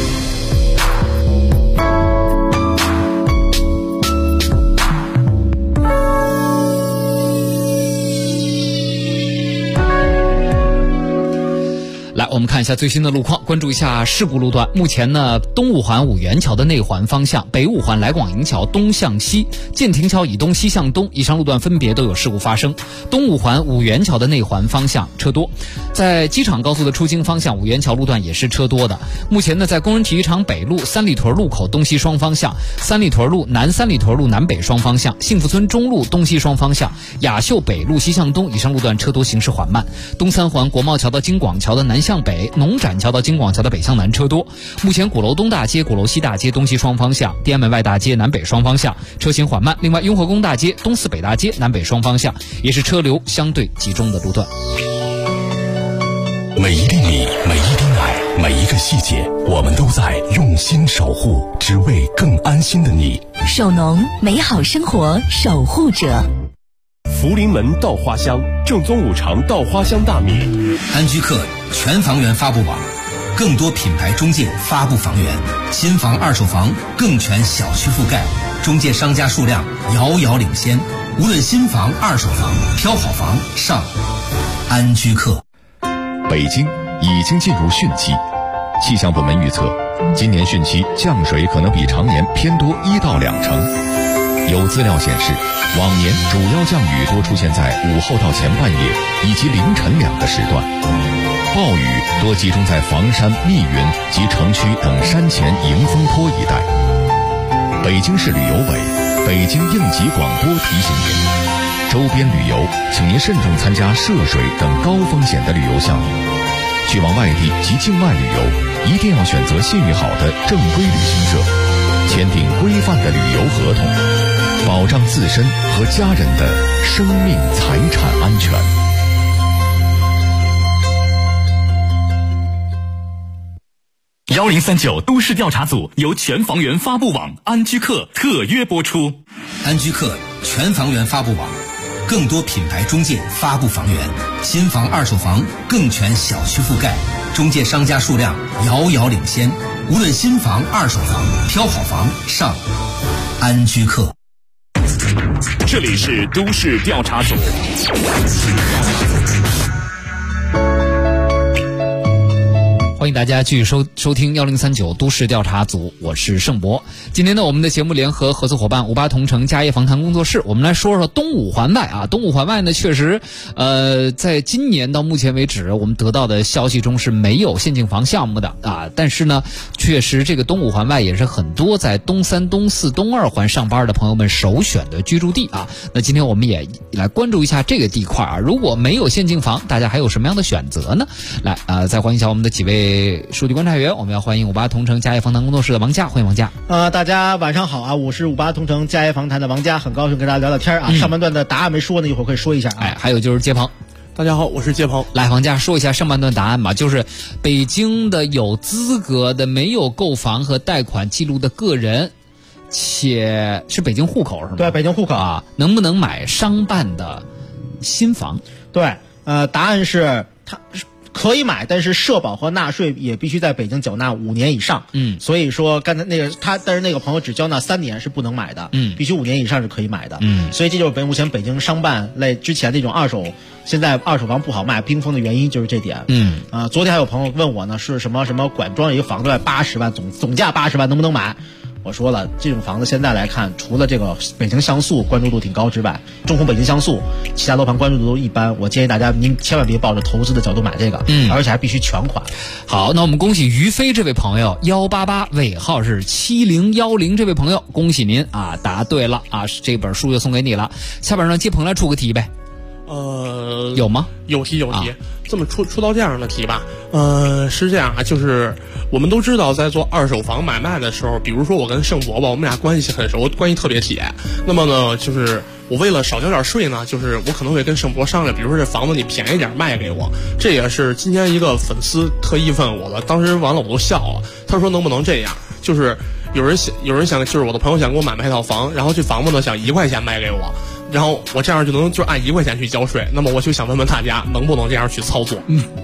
来，我们看一下最新的路况，关注一下事故路段。目前呢，东五环五元桥的内环方向、北五环来广营桥东向西、建亭桥以东西向东以上路段分别都有事故发生。东五环五元桥的内环方向车多，在机场高速的出京方向五元桥路段也是车多的。目前呢，在工人体育场北路三里屯路口东西双方向、三里屯路南三里屯路南北双方向、幸福村中路东西双方向、雅秀北路西向东以上路段车多，行驶缓慢。东三环国贸桥到京广桥的南向北、农展桥到京广桥的北向南车多。目前鼓楼东大街、鼓楼西大街东西双方向、天安门外大街南北双方向车行缓慢。另外，雍和宫大街、东四北大街南北双方向也是车流相对集中的路段。 每一粒米，每一滴奶，每一个细节，我们都在用心守护，只为更安心的你。 手农，美好生活守护者。 福临门稻花香，正宗五常稻花香大米。 安居客全房源发布网，更多品牌中介发布房源，新房二手房更全小区覆盖，中介商家数量遥遥领先。无论新房二手房，挑好房上安居客。 北京已经进入汛期，气象部门预测，今年汛期降水可能比常年偏多1到2成。有资料显示，往年主要降雨多出现在午后到前半夜以及凌晨2个时段，暴雨多集中在房山、密云及城区等山前迎风坡一带。北京市旅游委、北京应急广播提醒您，周边旅游请您慎重参加涉水等高风险的旅游项目。去往外地及境外旅游，一定要选择信誉好的正规旅行社，签订规范的旅游合同，保障自身和家人的生命财产安全。 1039都市调查组由全房源发布网安居客特约播出。 安居客全房源发布网，更多品牌中介发布房源，新房二手房更全小区覆盖，中介商家数量遥遥领先。无论新房二手房，挑好房上安居客。 这里是都市调查组。 欢迎大家继续收听1039都市调查组，我是盛博。今天呢，我们的节目联合合作伙伴58同城嘉业访谈工作室，我们来说说东五环外啊。东五环外呢，确实，在今年到目前为止，我们得到的消息中是没有限进房项目的啊。但是呢，确实这个东五环外也是很多在东三、东四、东二环上班的朋友们首选的居住地啊。那今天我们也来关注一下这个地块啊。如果没有限进房，大家还有什么样的选择呢？来再欢迎一下我们的几位数据观察员，我们要欢迎58同城嘉业访谈工作室的王佳，欢迎王佳。 大家晚上好啊，我是58同城嘉业访谈的王佳，很高兴跟大家聊聊天啊。上半段的答案没说呢，一会儿可以说一下啊。 还有就是接鹏。 大家好，我是接鹏。 来，王佳说一下上半段答案吧，就是北京的有资格的没有购房和贷款记录的个人，且是北京户口是吗？ 对，北京户口啊，能不能买商办的新房？ 对，答案是他可以买，但是社保和纳税也必须在北京缴纳5年以上。所以说刚才那个但是那个朋友只缴纳3年是不能买的，必须5年以上是可以买的。所以这就是目前北京商办类之前那种现在二手房不好卖冰封的原因就是这点。昨天还有朋友问我呢，是什么管庄一个房子卖80万，总价80万能不能买？我说了，这种房子现在来看，除了这个北京像素关注度挺高之外，中红北京像素其他楼盘关注度都一般。我建议大家您千万别抱着投资的角度买这个，而且还必须全款。 好，那我们恭喜于飞这位朋友188尾号是7010这位朋友，恭喜您啊，答对了啊，这本书就送给你了。下边呢接朋友来出个题呗。有吗？ 有题。这么出到这样的题吧，是这样啊，就是我们都知道，在做二手房买卖的时候，比如说我跟盛伯伯，我们俩关系很熟，关系特别铁。那么呢，就是我为了少交点税呢，就是我可能会跟盛伯商量，比如说这房子你便宜点卖给我。这也是今天一个粉丝特意问我的，当时完了我都笑了。他说能不能这样？就是有人想，就是我的朋友想给我买卖一套房，然后这房子呢想1块钱卖给我。然后我这样就能按1块钱去交税，那么我就想问问大家，能不能这样去操作？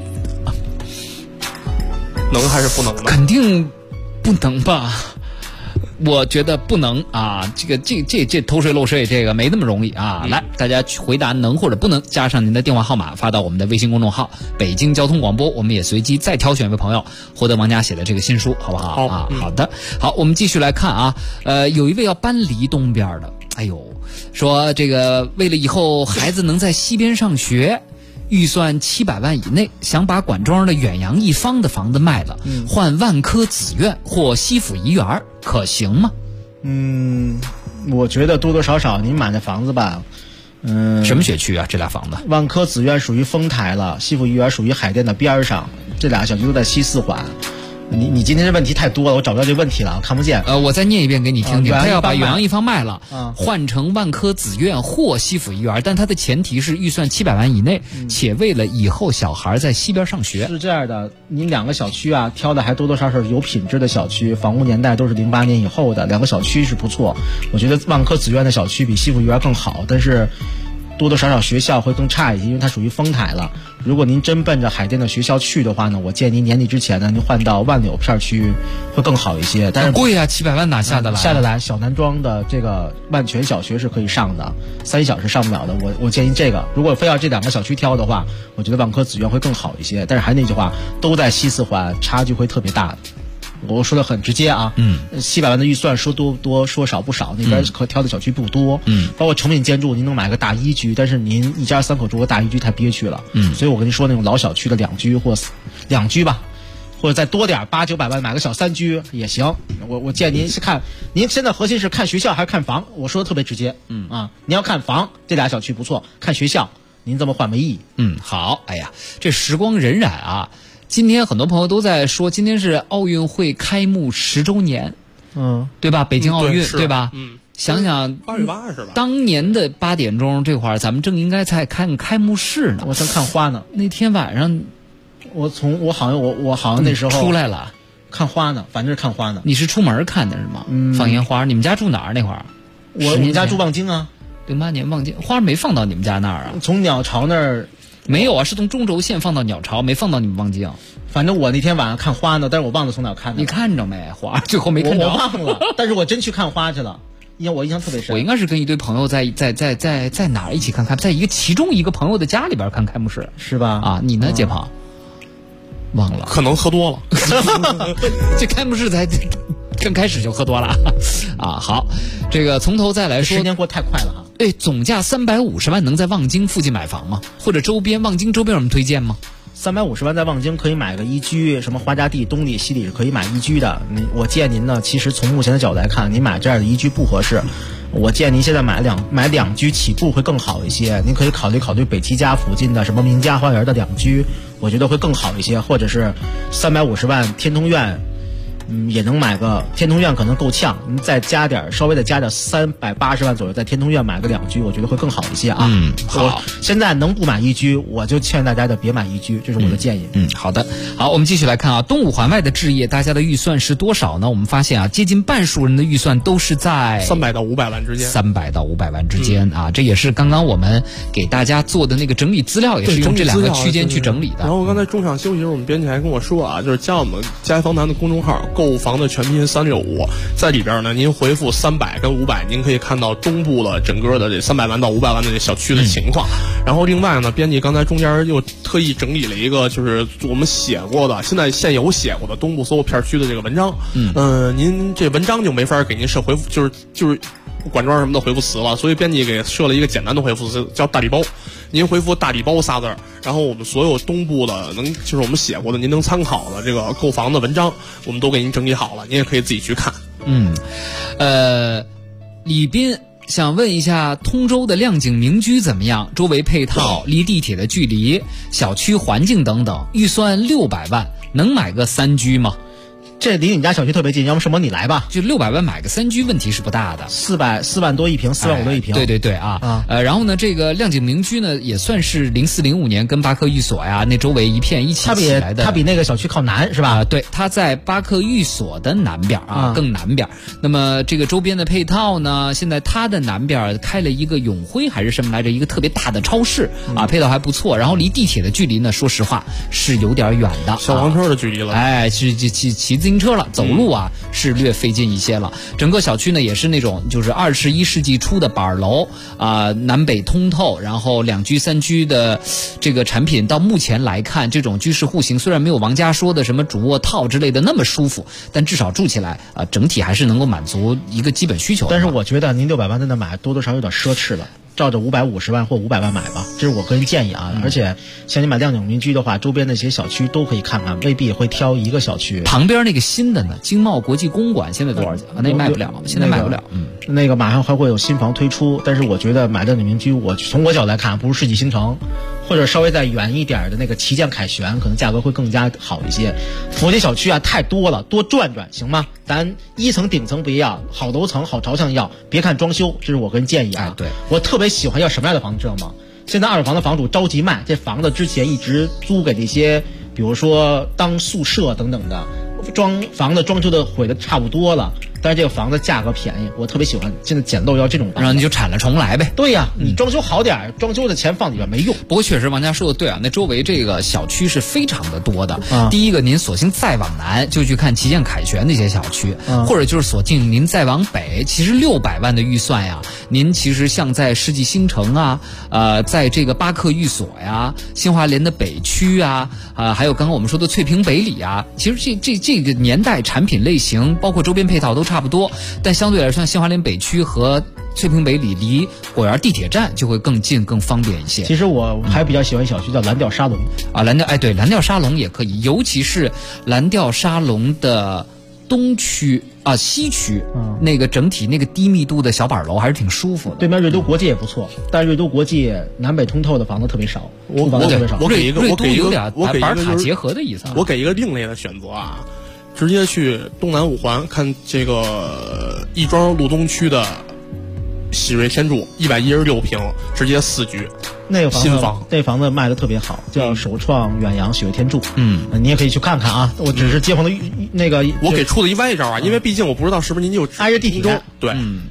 能还是不能呢？ 肯定不能吧？我觉得不能啊！这偷税漏税这个没那么容易啊！来，大家回答能或者不能，加上您的电话号码发到我们的微信公众号“北京交通广播”，我们也随机再挑选一位朋友获得王家写的这个新书，好不好？好的，好，我们继续来看啊。有一位要搬离东边的，说这个为了以后孩子能在西边上学，预算700万以内，想把管庄的远洋一方的房子卖了，换万科紫苑或西府怡园，可行吗？ 我觉得多多少少您买的房子吧， 什么学区啊？这俩房子？ 万科紫苑属于丰台了，西府怡园属于海淀的边上，这俩小区都在西四环。你今天这问题太多了，我找不到这问题了，我看不见。 我再念一遍给你听听。他要把远洋一方卖了，换成万科紫苑或西府怡园，但他的前提是预算700万以内，且为了以后小孩在西边上学。 是这样的，你2个小区啊，挑的还多多少少有品质的小区，房屋年代都是08年以后的，2个小区是不错。我觉得万科紫苑的小区比西府怡园更好，但是多多少少学校会更差一些，因为它属于丰台了。如果您真奔着海淀的学校去的话呢，我建议您年底之前呢，您换到万柳片区会更好一些。但是贵啊，700万哪下得来？ 下得来。小南庄的这个万全小学是可以上的，3小是上不了的。我建议这个，如果非要这2个小区挑的话，我觉得万科紫苑会更好一些。但是还是那句话，都在西四环，差距会特别大的。我说的很直接啊，700万的预算说多不多，说少不少，那边可挑的小区不多，包括成品建筑，您能买个大1居，但是您一家3口住个大1居太憋屈了，所以我跟您说那种老小区的2居或2居吧，或者再多点800-900万买个小3居也行。我建议您是看，您现在核心是看学校还是看房？我说的特别直接，您要看房，这俩小区不错；看学校，您这么换没意义。 好，哎呀，这时光荏苒啊。今天很多朋友都在说，今天是奥运会开幕10周年，对吧？北京奥运，对吧？想想 8月8是吧？ 当年的8点钟这会儿，咱们正应该在看开幕式呢。 我正看花呢。 那天晚上， 我好像那时候出来了， 看花呢，反正是看花呢。 你是出门看的是吗？放烟花。你们家住哪儿那会儿？ 我们家住望京啊。 08年望京，花没放到你们家那儿啊？ 从鸟巢那儿。 没有啊，是从中轴线放到鸟巢，没放到你们望京。 反正我那天晚上看花呢，但是我忘了从哪看的。 你看着没花？最后没看着。 我忘了，但是我真去看花去了，我印象特别深。 我应该是跟一堆朋友在哪儿一起看，在其中一个朋友的家里边看开幕式， 是吧？ 啊，你呢，杰鹏？忘了， 可能喝多了。 这开幕式才刚开始就喝多了啊！好，这个从头再来说。 10年过太快了哈。 总价350万能在望京附近买房吗？或者望京周边有什么推荐吗 ？350万在望京可以买个1居，什么花家地、东里、西里是可以买1居的。我建议您呢，其实从目前的角度来看，您买这样的1居不合适。我建议您现在买2居起步会更好一些。您可以考虑北七家附近的什么名家花园的2居，我觉得会更好一些，或者是350万天通苑。 也能买个天通苑可能够呛，你再加点稍微再加点380万左右，在天通苑买个2居，我觉得会更好一些啊。好，现在能不买1居，我就劝大家的别买1居，这是我的建议。 好的，好，我们继续来看啊，东五环外的置业，大家的预算是多少呢？我们发现啊，接近半数人的预算都是在 300到500万之间 ，300到500万之间啊，这也是刚刚我们给大家做的那个整理资料，也是用这2个区间去整理的。 然后刚才中场休息时候，我们编辑还跟我说啊，就是加我们家房谈的公众号“购房的全拼365”，在里边呢，您回复300跟500，您可以看到东部的整个的这300万到500万的这小区的情况。然后另外呢，编辑刚才中间又特意整理了一个，就是我们写过的，现有写过的东部所有片区的这个文章。您这文章就没法给您设回复，就是管庄什么的回复词了，所以编辑给设了一个简单的回复词，叫大礼包。您回复大礼包仨字，然后我们所有东部的就是我们写过的您能参考的这个购房的文章，我们都给您整理好了，您也可以自己去看。 李斌想问一下，通州的亮景民居怎么样？周围配套、离地铁的距离、小区环境等等，预算600万，能买个3居吗？ 这离你家小区特别近，要么什么你来吧。 就600万买个3居问题是不大的 ，4万多一平，4万5多一平。 对啊，然后呢，这个亮景民居呢也算是0405年跟巴克寓所呀那周围一片一起起来的。 它比那个小区靠南是吧？ 对，它在巴克寓所的南边啊，更南边。那么这个周边的配套呢，现在它的南边开了一个永辉还是什么来着，一个特别大的超市啊，配套还不错。然后离地铁的距离呢，说实话是有点远的， 小黄车的距离了。 是骑自行车了，走路啊是略费劲一些了。整个小区呢也是那种就是21世纪初的板楼啊，南北通透，然后2居3居的这个产品，到目前来看，这种居室户型虽然没有王家说的什么主卧套之类的那么舒服，但至少住起来啊，整体还是能够满足一个基本需求的。 但是我觉得您600万在那买，多多少少有点奢侈了。照着550万或500万买吧，这是我个人建议啊。而且像你买亮景民居的话，周边那些小区都可以看看，未必会挑一个小区。 旁边那个新的呢，经贸国际公馆现在多少钱？那卖不了，现在卖不了。 那个马上还会有新房推出，但是我觉得买亮景民居，从我角度来看，不如世纪新城，或者稍微再远一点的那个旗舰凯旋，可能价格会更加好一些。福建小区啊太多了，多转转行吗？咱1层顶层不一样，好楼层好朝向要，别看装修，这是我个人建议啊。 对， 我特别喜欢要什么样的房子知道吗？现在2手房的房主着急卖，这房子之前一直租给那些比如说当宿舍等等的，房子装修的毁的差不多了，但是这个房子价格便宜，我特别喜欢现在捡漏要这种房子， 然后你就铲了重来呗。 对呀，你装修好点，装修的钱放里边没用。 不过确实王家说的对啊，那周围这个小区是非常的多的。第一个您索性再往南就去看旗舰凯旋那些小区，或者就是索性您再往北，其实600万的预算呀，您其实像在世纪新城啊，在这个巴克寓所呀，新华联的北区啊，还有刚刚我们说的翠屏北里啊，其实这个年代产品类型包括周边配套都差不多，但相对来说，新华联北区和翠屏北里离果园地铁站就会更近、更方便一些。 其实我还比较喜欢小区叫蓝调沙龙啊，对，蓝调沙龙也可以，尤其是蓝调沙龙的东区啊、西区，那个整体那个低密度的小板楼还是挺舒服的。 对面瑞都国际也不错，但是瑞都国际南北通透的房子特别少， 我给一个板塔结合的意思。 我给一个另类的选择啊。直接去东南5环看这个亦庄路东区的喜瑞天柱116平，直接4居， 那个新房， 那房子卖的特别好，叫首创远洋喜瑞天柱。你也可以去看看啊。我只是街坊的那个， 我给出了一歪招啊，因为毕竟我不知道是不是您就挨着地铁。 对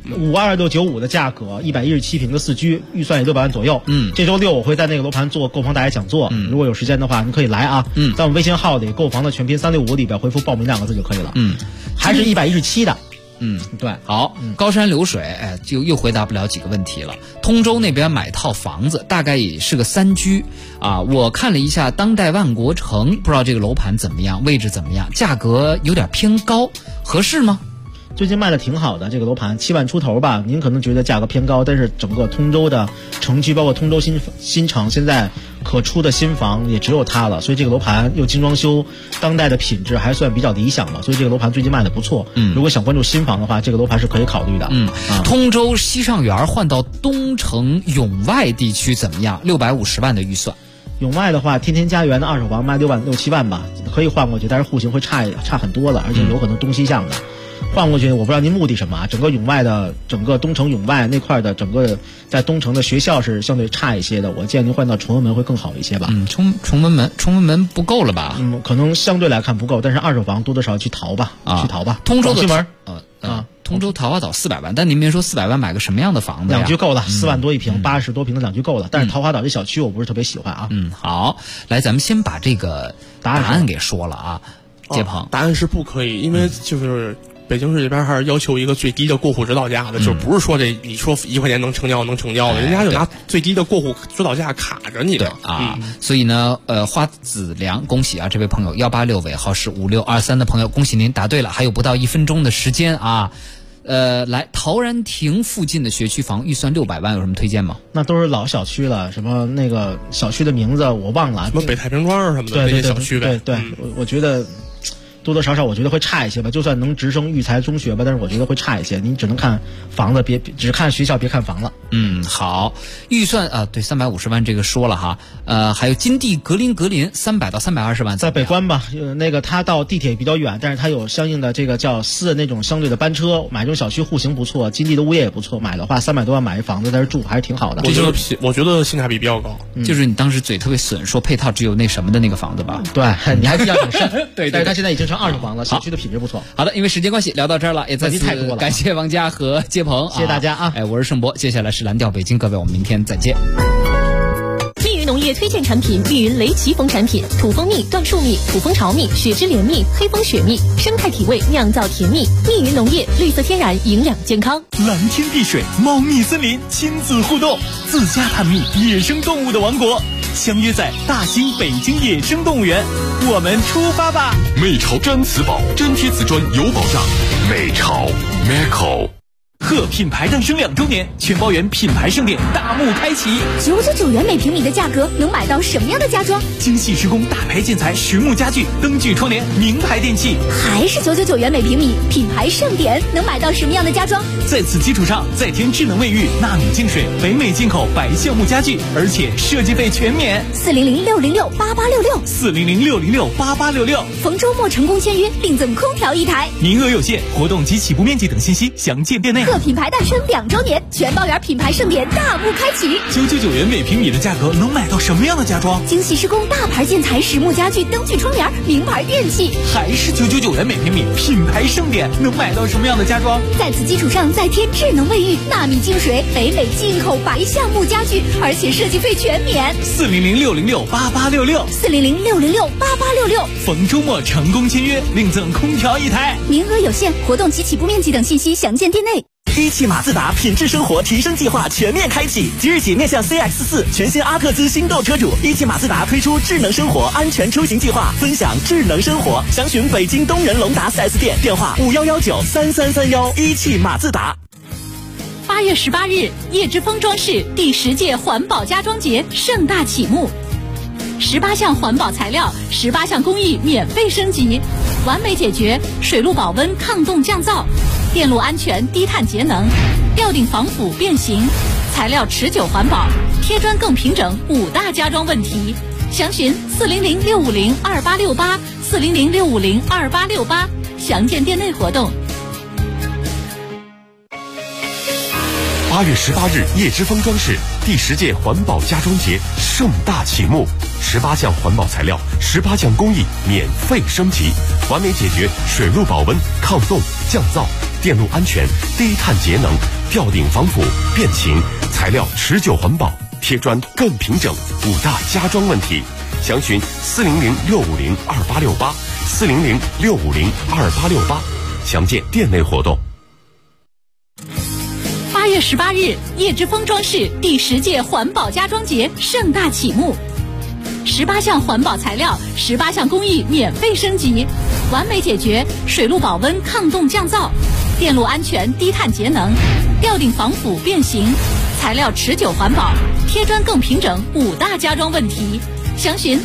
，52695的价格，117平的4居，预算也600万左右。这周6我会在那个楼盘做购房大家讲座，如果有时间的话，你可以来啊。在我们微信号里购房的全拼365里边回复报名2个字就可以了。还是117的。对， 好，高山流水，就又回答不了几个问题了。通州那边买套房子，大概也是个3居啊。我看了一下当代万国城，不知道这个楼盘怎么样，位置怎么样，价格有点偏高，合适吗？ 最近卖的挺好的，这个楼盘7万出头吧，您可能觉得价格偏高，但是整个通州的城区，包括通州新城，现在可出的新房也只有它了，所以这个楼盘又精装修，当代的品质还算比较理想吧，所以这个楼盘最近卖的不错。如果想关注新房的话，这个楼盘是可以考虑的。 通州西上园换到东城永外地区怎么样？650万的预算。 永迈的话，天天家园的二手房卖6、7万吧，可以换过去，但是户型会差很多了，而且有可能东西向的。换过去，我不知道您目的什么啊？整个永迈的整个东城永迈那块的整个在东城的学校是相对差一些的，我建议您换到崇文门会更好一些吧。 崇文门不够了吧？ 可能相对来看不够，但是二手房多多少去淘吧，去淘吧。 通州的门通州桃花岛400万，但您别说400万买个什么样的房子呀？ 两居够了，4万多一平，80多平的两居够了。但是桃花岛这小区我不是特别喜欢啊。 好，来咱们先把这个答案给说了啊，介鹏。 答案是不可以，因为就是北京市这边还是要求一个最低的过户指导价的，就不是说你说1块钱能成交的，人家就拿最低的过户指导价卡着你的啊。所以呢，花子良，恭喜啊，这位朋友186尾号是5623的朋友，恭喜您答对了，还有不到1分钟的时间啊。来陶然亭附近的学区房预算600万，有什么推荐吗？ 那都是老小区了，什么那个小区的名字我忘了， 什么北太平庄什么的那些小区呗。 对，我觉得多多少少我觉得会差一些吧，就算能直升育才中学吧，但是我觉得会差一些。你只能看房子，只看学校，别看房了。 好，预算啊，对，350万这个说了哈。还有金地格林300到320万， 在北关吧，那个它到地铁比较远，但是它有相应的这个叫私人那种相对的班车，买这种小区户型不错，金地的物业也不错，买的话300多万买一房子，但是住还是挺好的。 我觉得性价比比较高， 就是你当时嘴特别损，说配套只有那什么的那个房子吧？ 对，你还比较谨慎。 对， 但是它现在已经成二手房了，小区的品质不错。 好的，因为时间关系聊到这儿了，也再次感谢王佳和介鹏， 谢谢大家啊！ 我是盛博，接下来是蓝调北京，各位，我们明天再见。 密云农业推荐产品：密云雷奇蜂产品，土蜂蜜、椴树蜜、土蜂巢蜜、雪之莲蜜、黑蜂雪蜜，生态体味，酿造甜蜜。密云农业，绿色天然，营养健康。 蓝天碧水，猫蜜森林，亲子互动，自家探秘野生动物的王国，相约在大兴北京野生动物园，我们出发吧！ 美巢粘瓷宝，粘贴瓷砖有保障。美巢 Meco。 贺品牌诞生2周年，全包园品牌盛典大幕开启 ，999元每平米的价格能买到什么样的家装？ 精细施工，大牌建材，实木家具，灯具窗帘，名牌电器， 还是999元每平米，品牌盛典能买到什么样的家装？ 在此基础上再添智能卫浴、纳米净水、北美进口白橡木家具，而且设计费全免。 400-606-8866，400-606-8866，逢周末成功签约，另赠空调1台， 名额有限，活动及起步面积等信息详见店内。 各品牌诞生2周年，全包园品牌盛典大幕开启 ，999元每平米的价格能买到什么样的家装？ 精细施工，大牌建材，实木家具，灯具窗帘，名牌电器， 还是999元每平米，品牌盛典能买到什么样的家装？ 在此基础上再添智能卫浴、纳米净水、北美进口白橡木家具，而且设计费全免。 400-606-8866，400-606-8866，逢周末成功签约，另赠空调1台， 名额有限，活动及起步面积等信息详见店内。 一汽马自达品质生活提升计划全面开启，即日起面向 CX-4 全新阿特兹新购车主，一汽马自达推出智能生活安全出行计划，分享智能生活。详询北京东仁龙达 4S 店，电话51193331。一汽马自达。 8月18日，叶之峰装饰第10届环保家装节盛大启幕，18项环保材料，18项工艺免费升级，完美解决水路保温、抗冻降噪。电路安全、低碳节能，吊顶防腐变形，材料持久环保，贴砖更平整，5大家装问题。详询400-650-2868，400-650-2868，详见店内活动。 8月18日，叶之峰装饰第10届环保家装节盛大启幕，18项环保材料，18项工艺免费升级，完美解决水路保温、抗冻、降噪，电路安全、低碳节能，吊顶防腐变形，材料持久环保，贴砖更平整，5大家装问题。详询400-650-2868，400-650-2868，详见店内活动。 8月18日，叶之峰装饰第10届环保家装节盛大启幕，18项环保材料，18项工艺免费升级，完美解决水路保温、抗冻降噪，电路安全、低碳节能，吊顶防腐变形，材料持久环保，贴砖更平整，5大家装问题。详询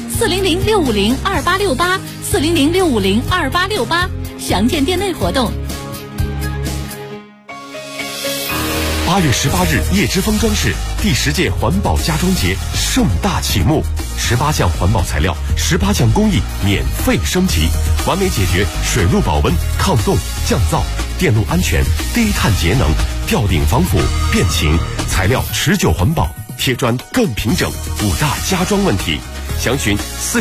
400-650-2868，400-650-2868，详见店内活动。 8月18日，叶之峰装饰第10届环保家装节盛大启幕 ，18项环保材料，18项工艺免费升级，完美解决水路保温、抗冻、降噪、电路安全、低碳节能、吊顶防腐、变形，材料持久环保，贴砖更平整，5大家装问题。详询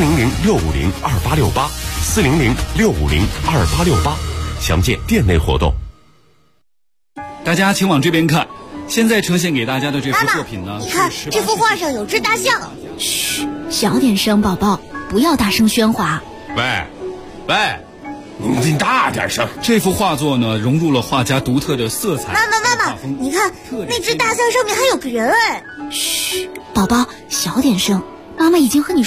400-650-2868，400-650-2868，详见店内活动。 大家请往这边看，现在呈现给大家的这幅作品呢， 你看这幅画上有只大象。 嘘，小点声，宝宝，不要大声喧哗。 喂，你大点声。这幅画作呢，融入了画家独特的色彩。 妈妈，你看那只大象上面还有个人哎。 嘘，宝宝，小点声，妈妈已经和你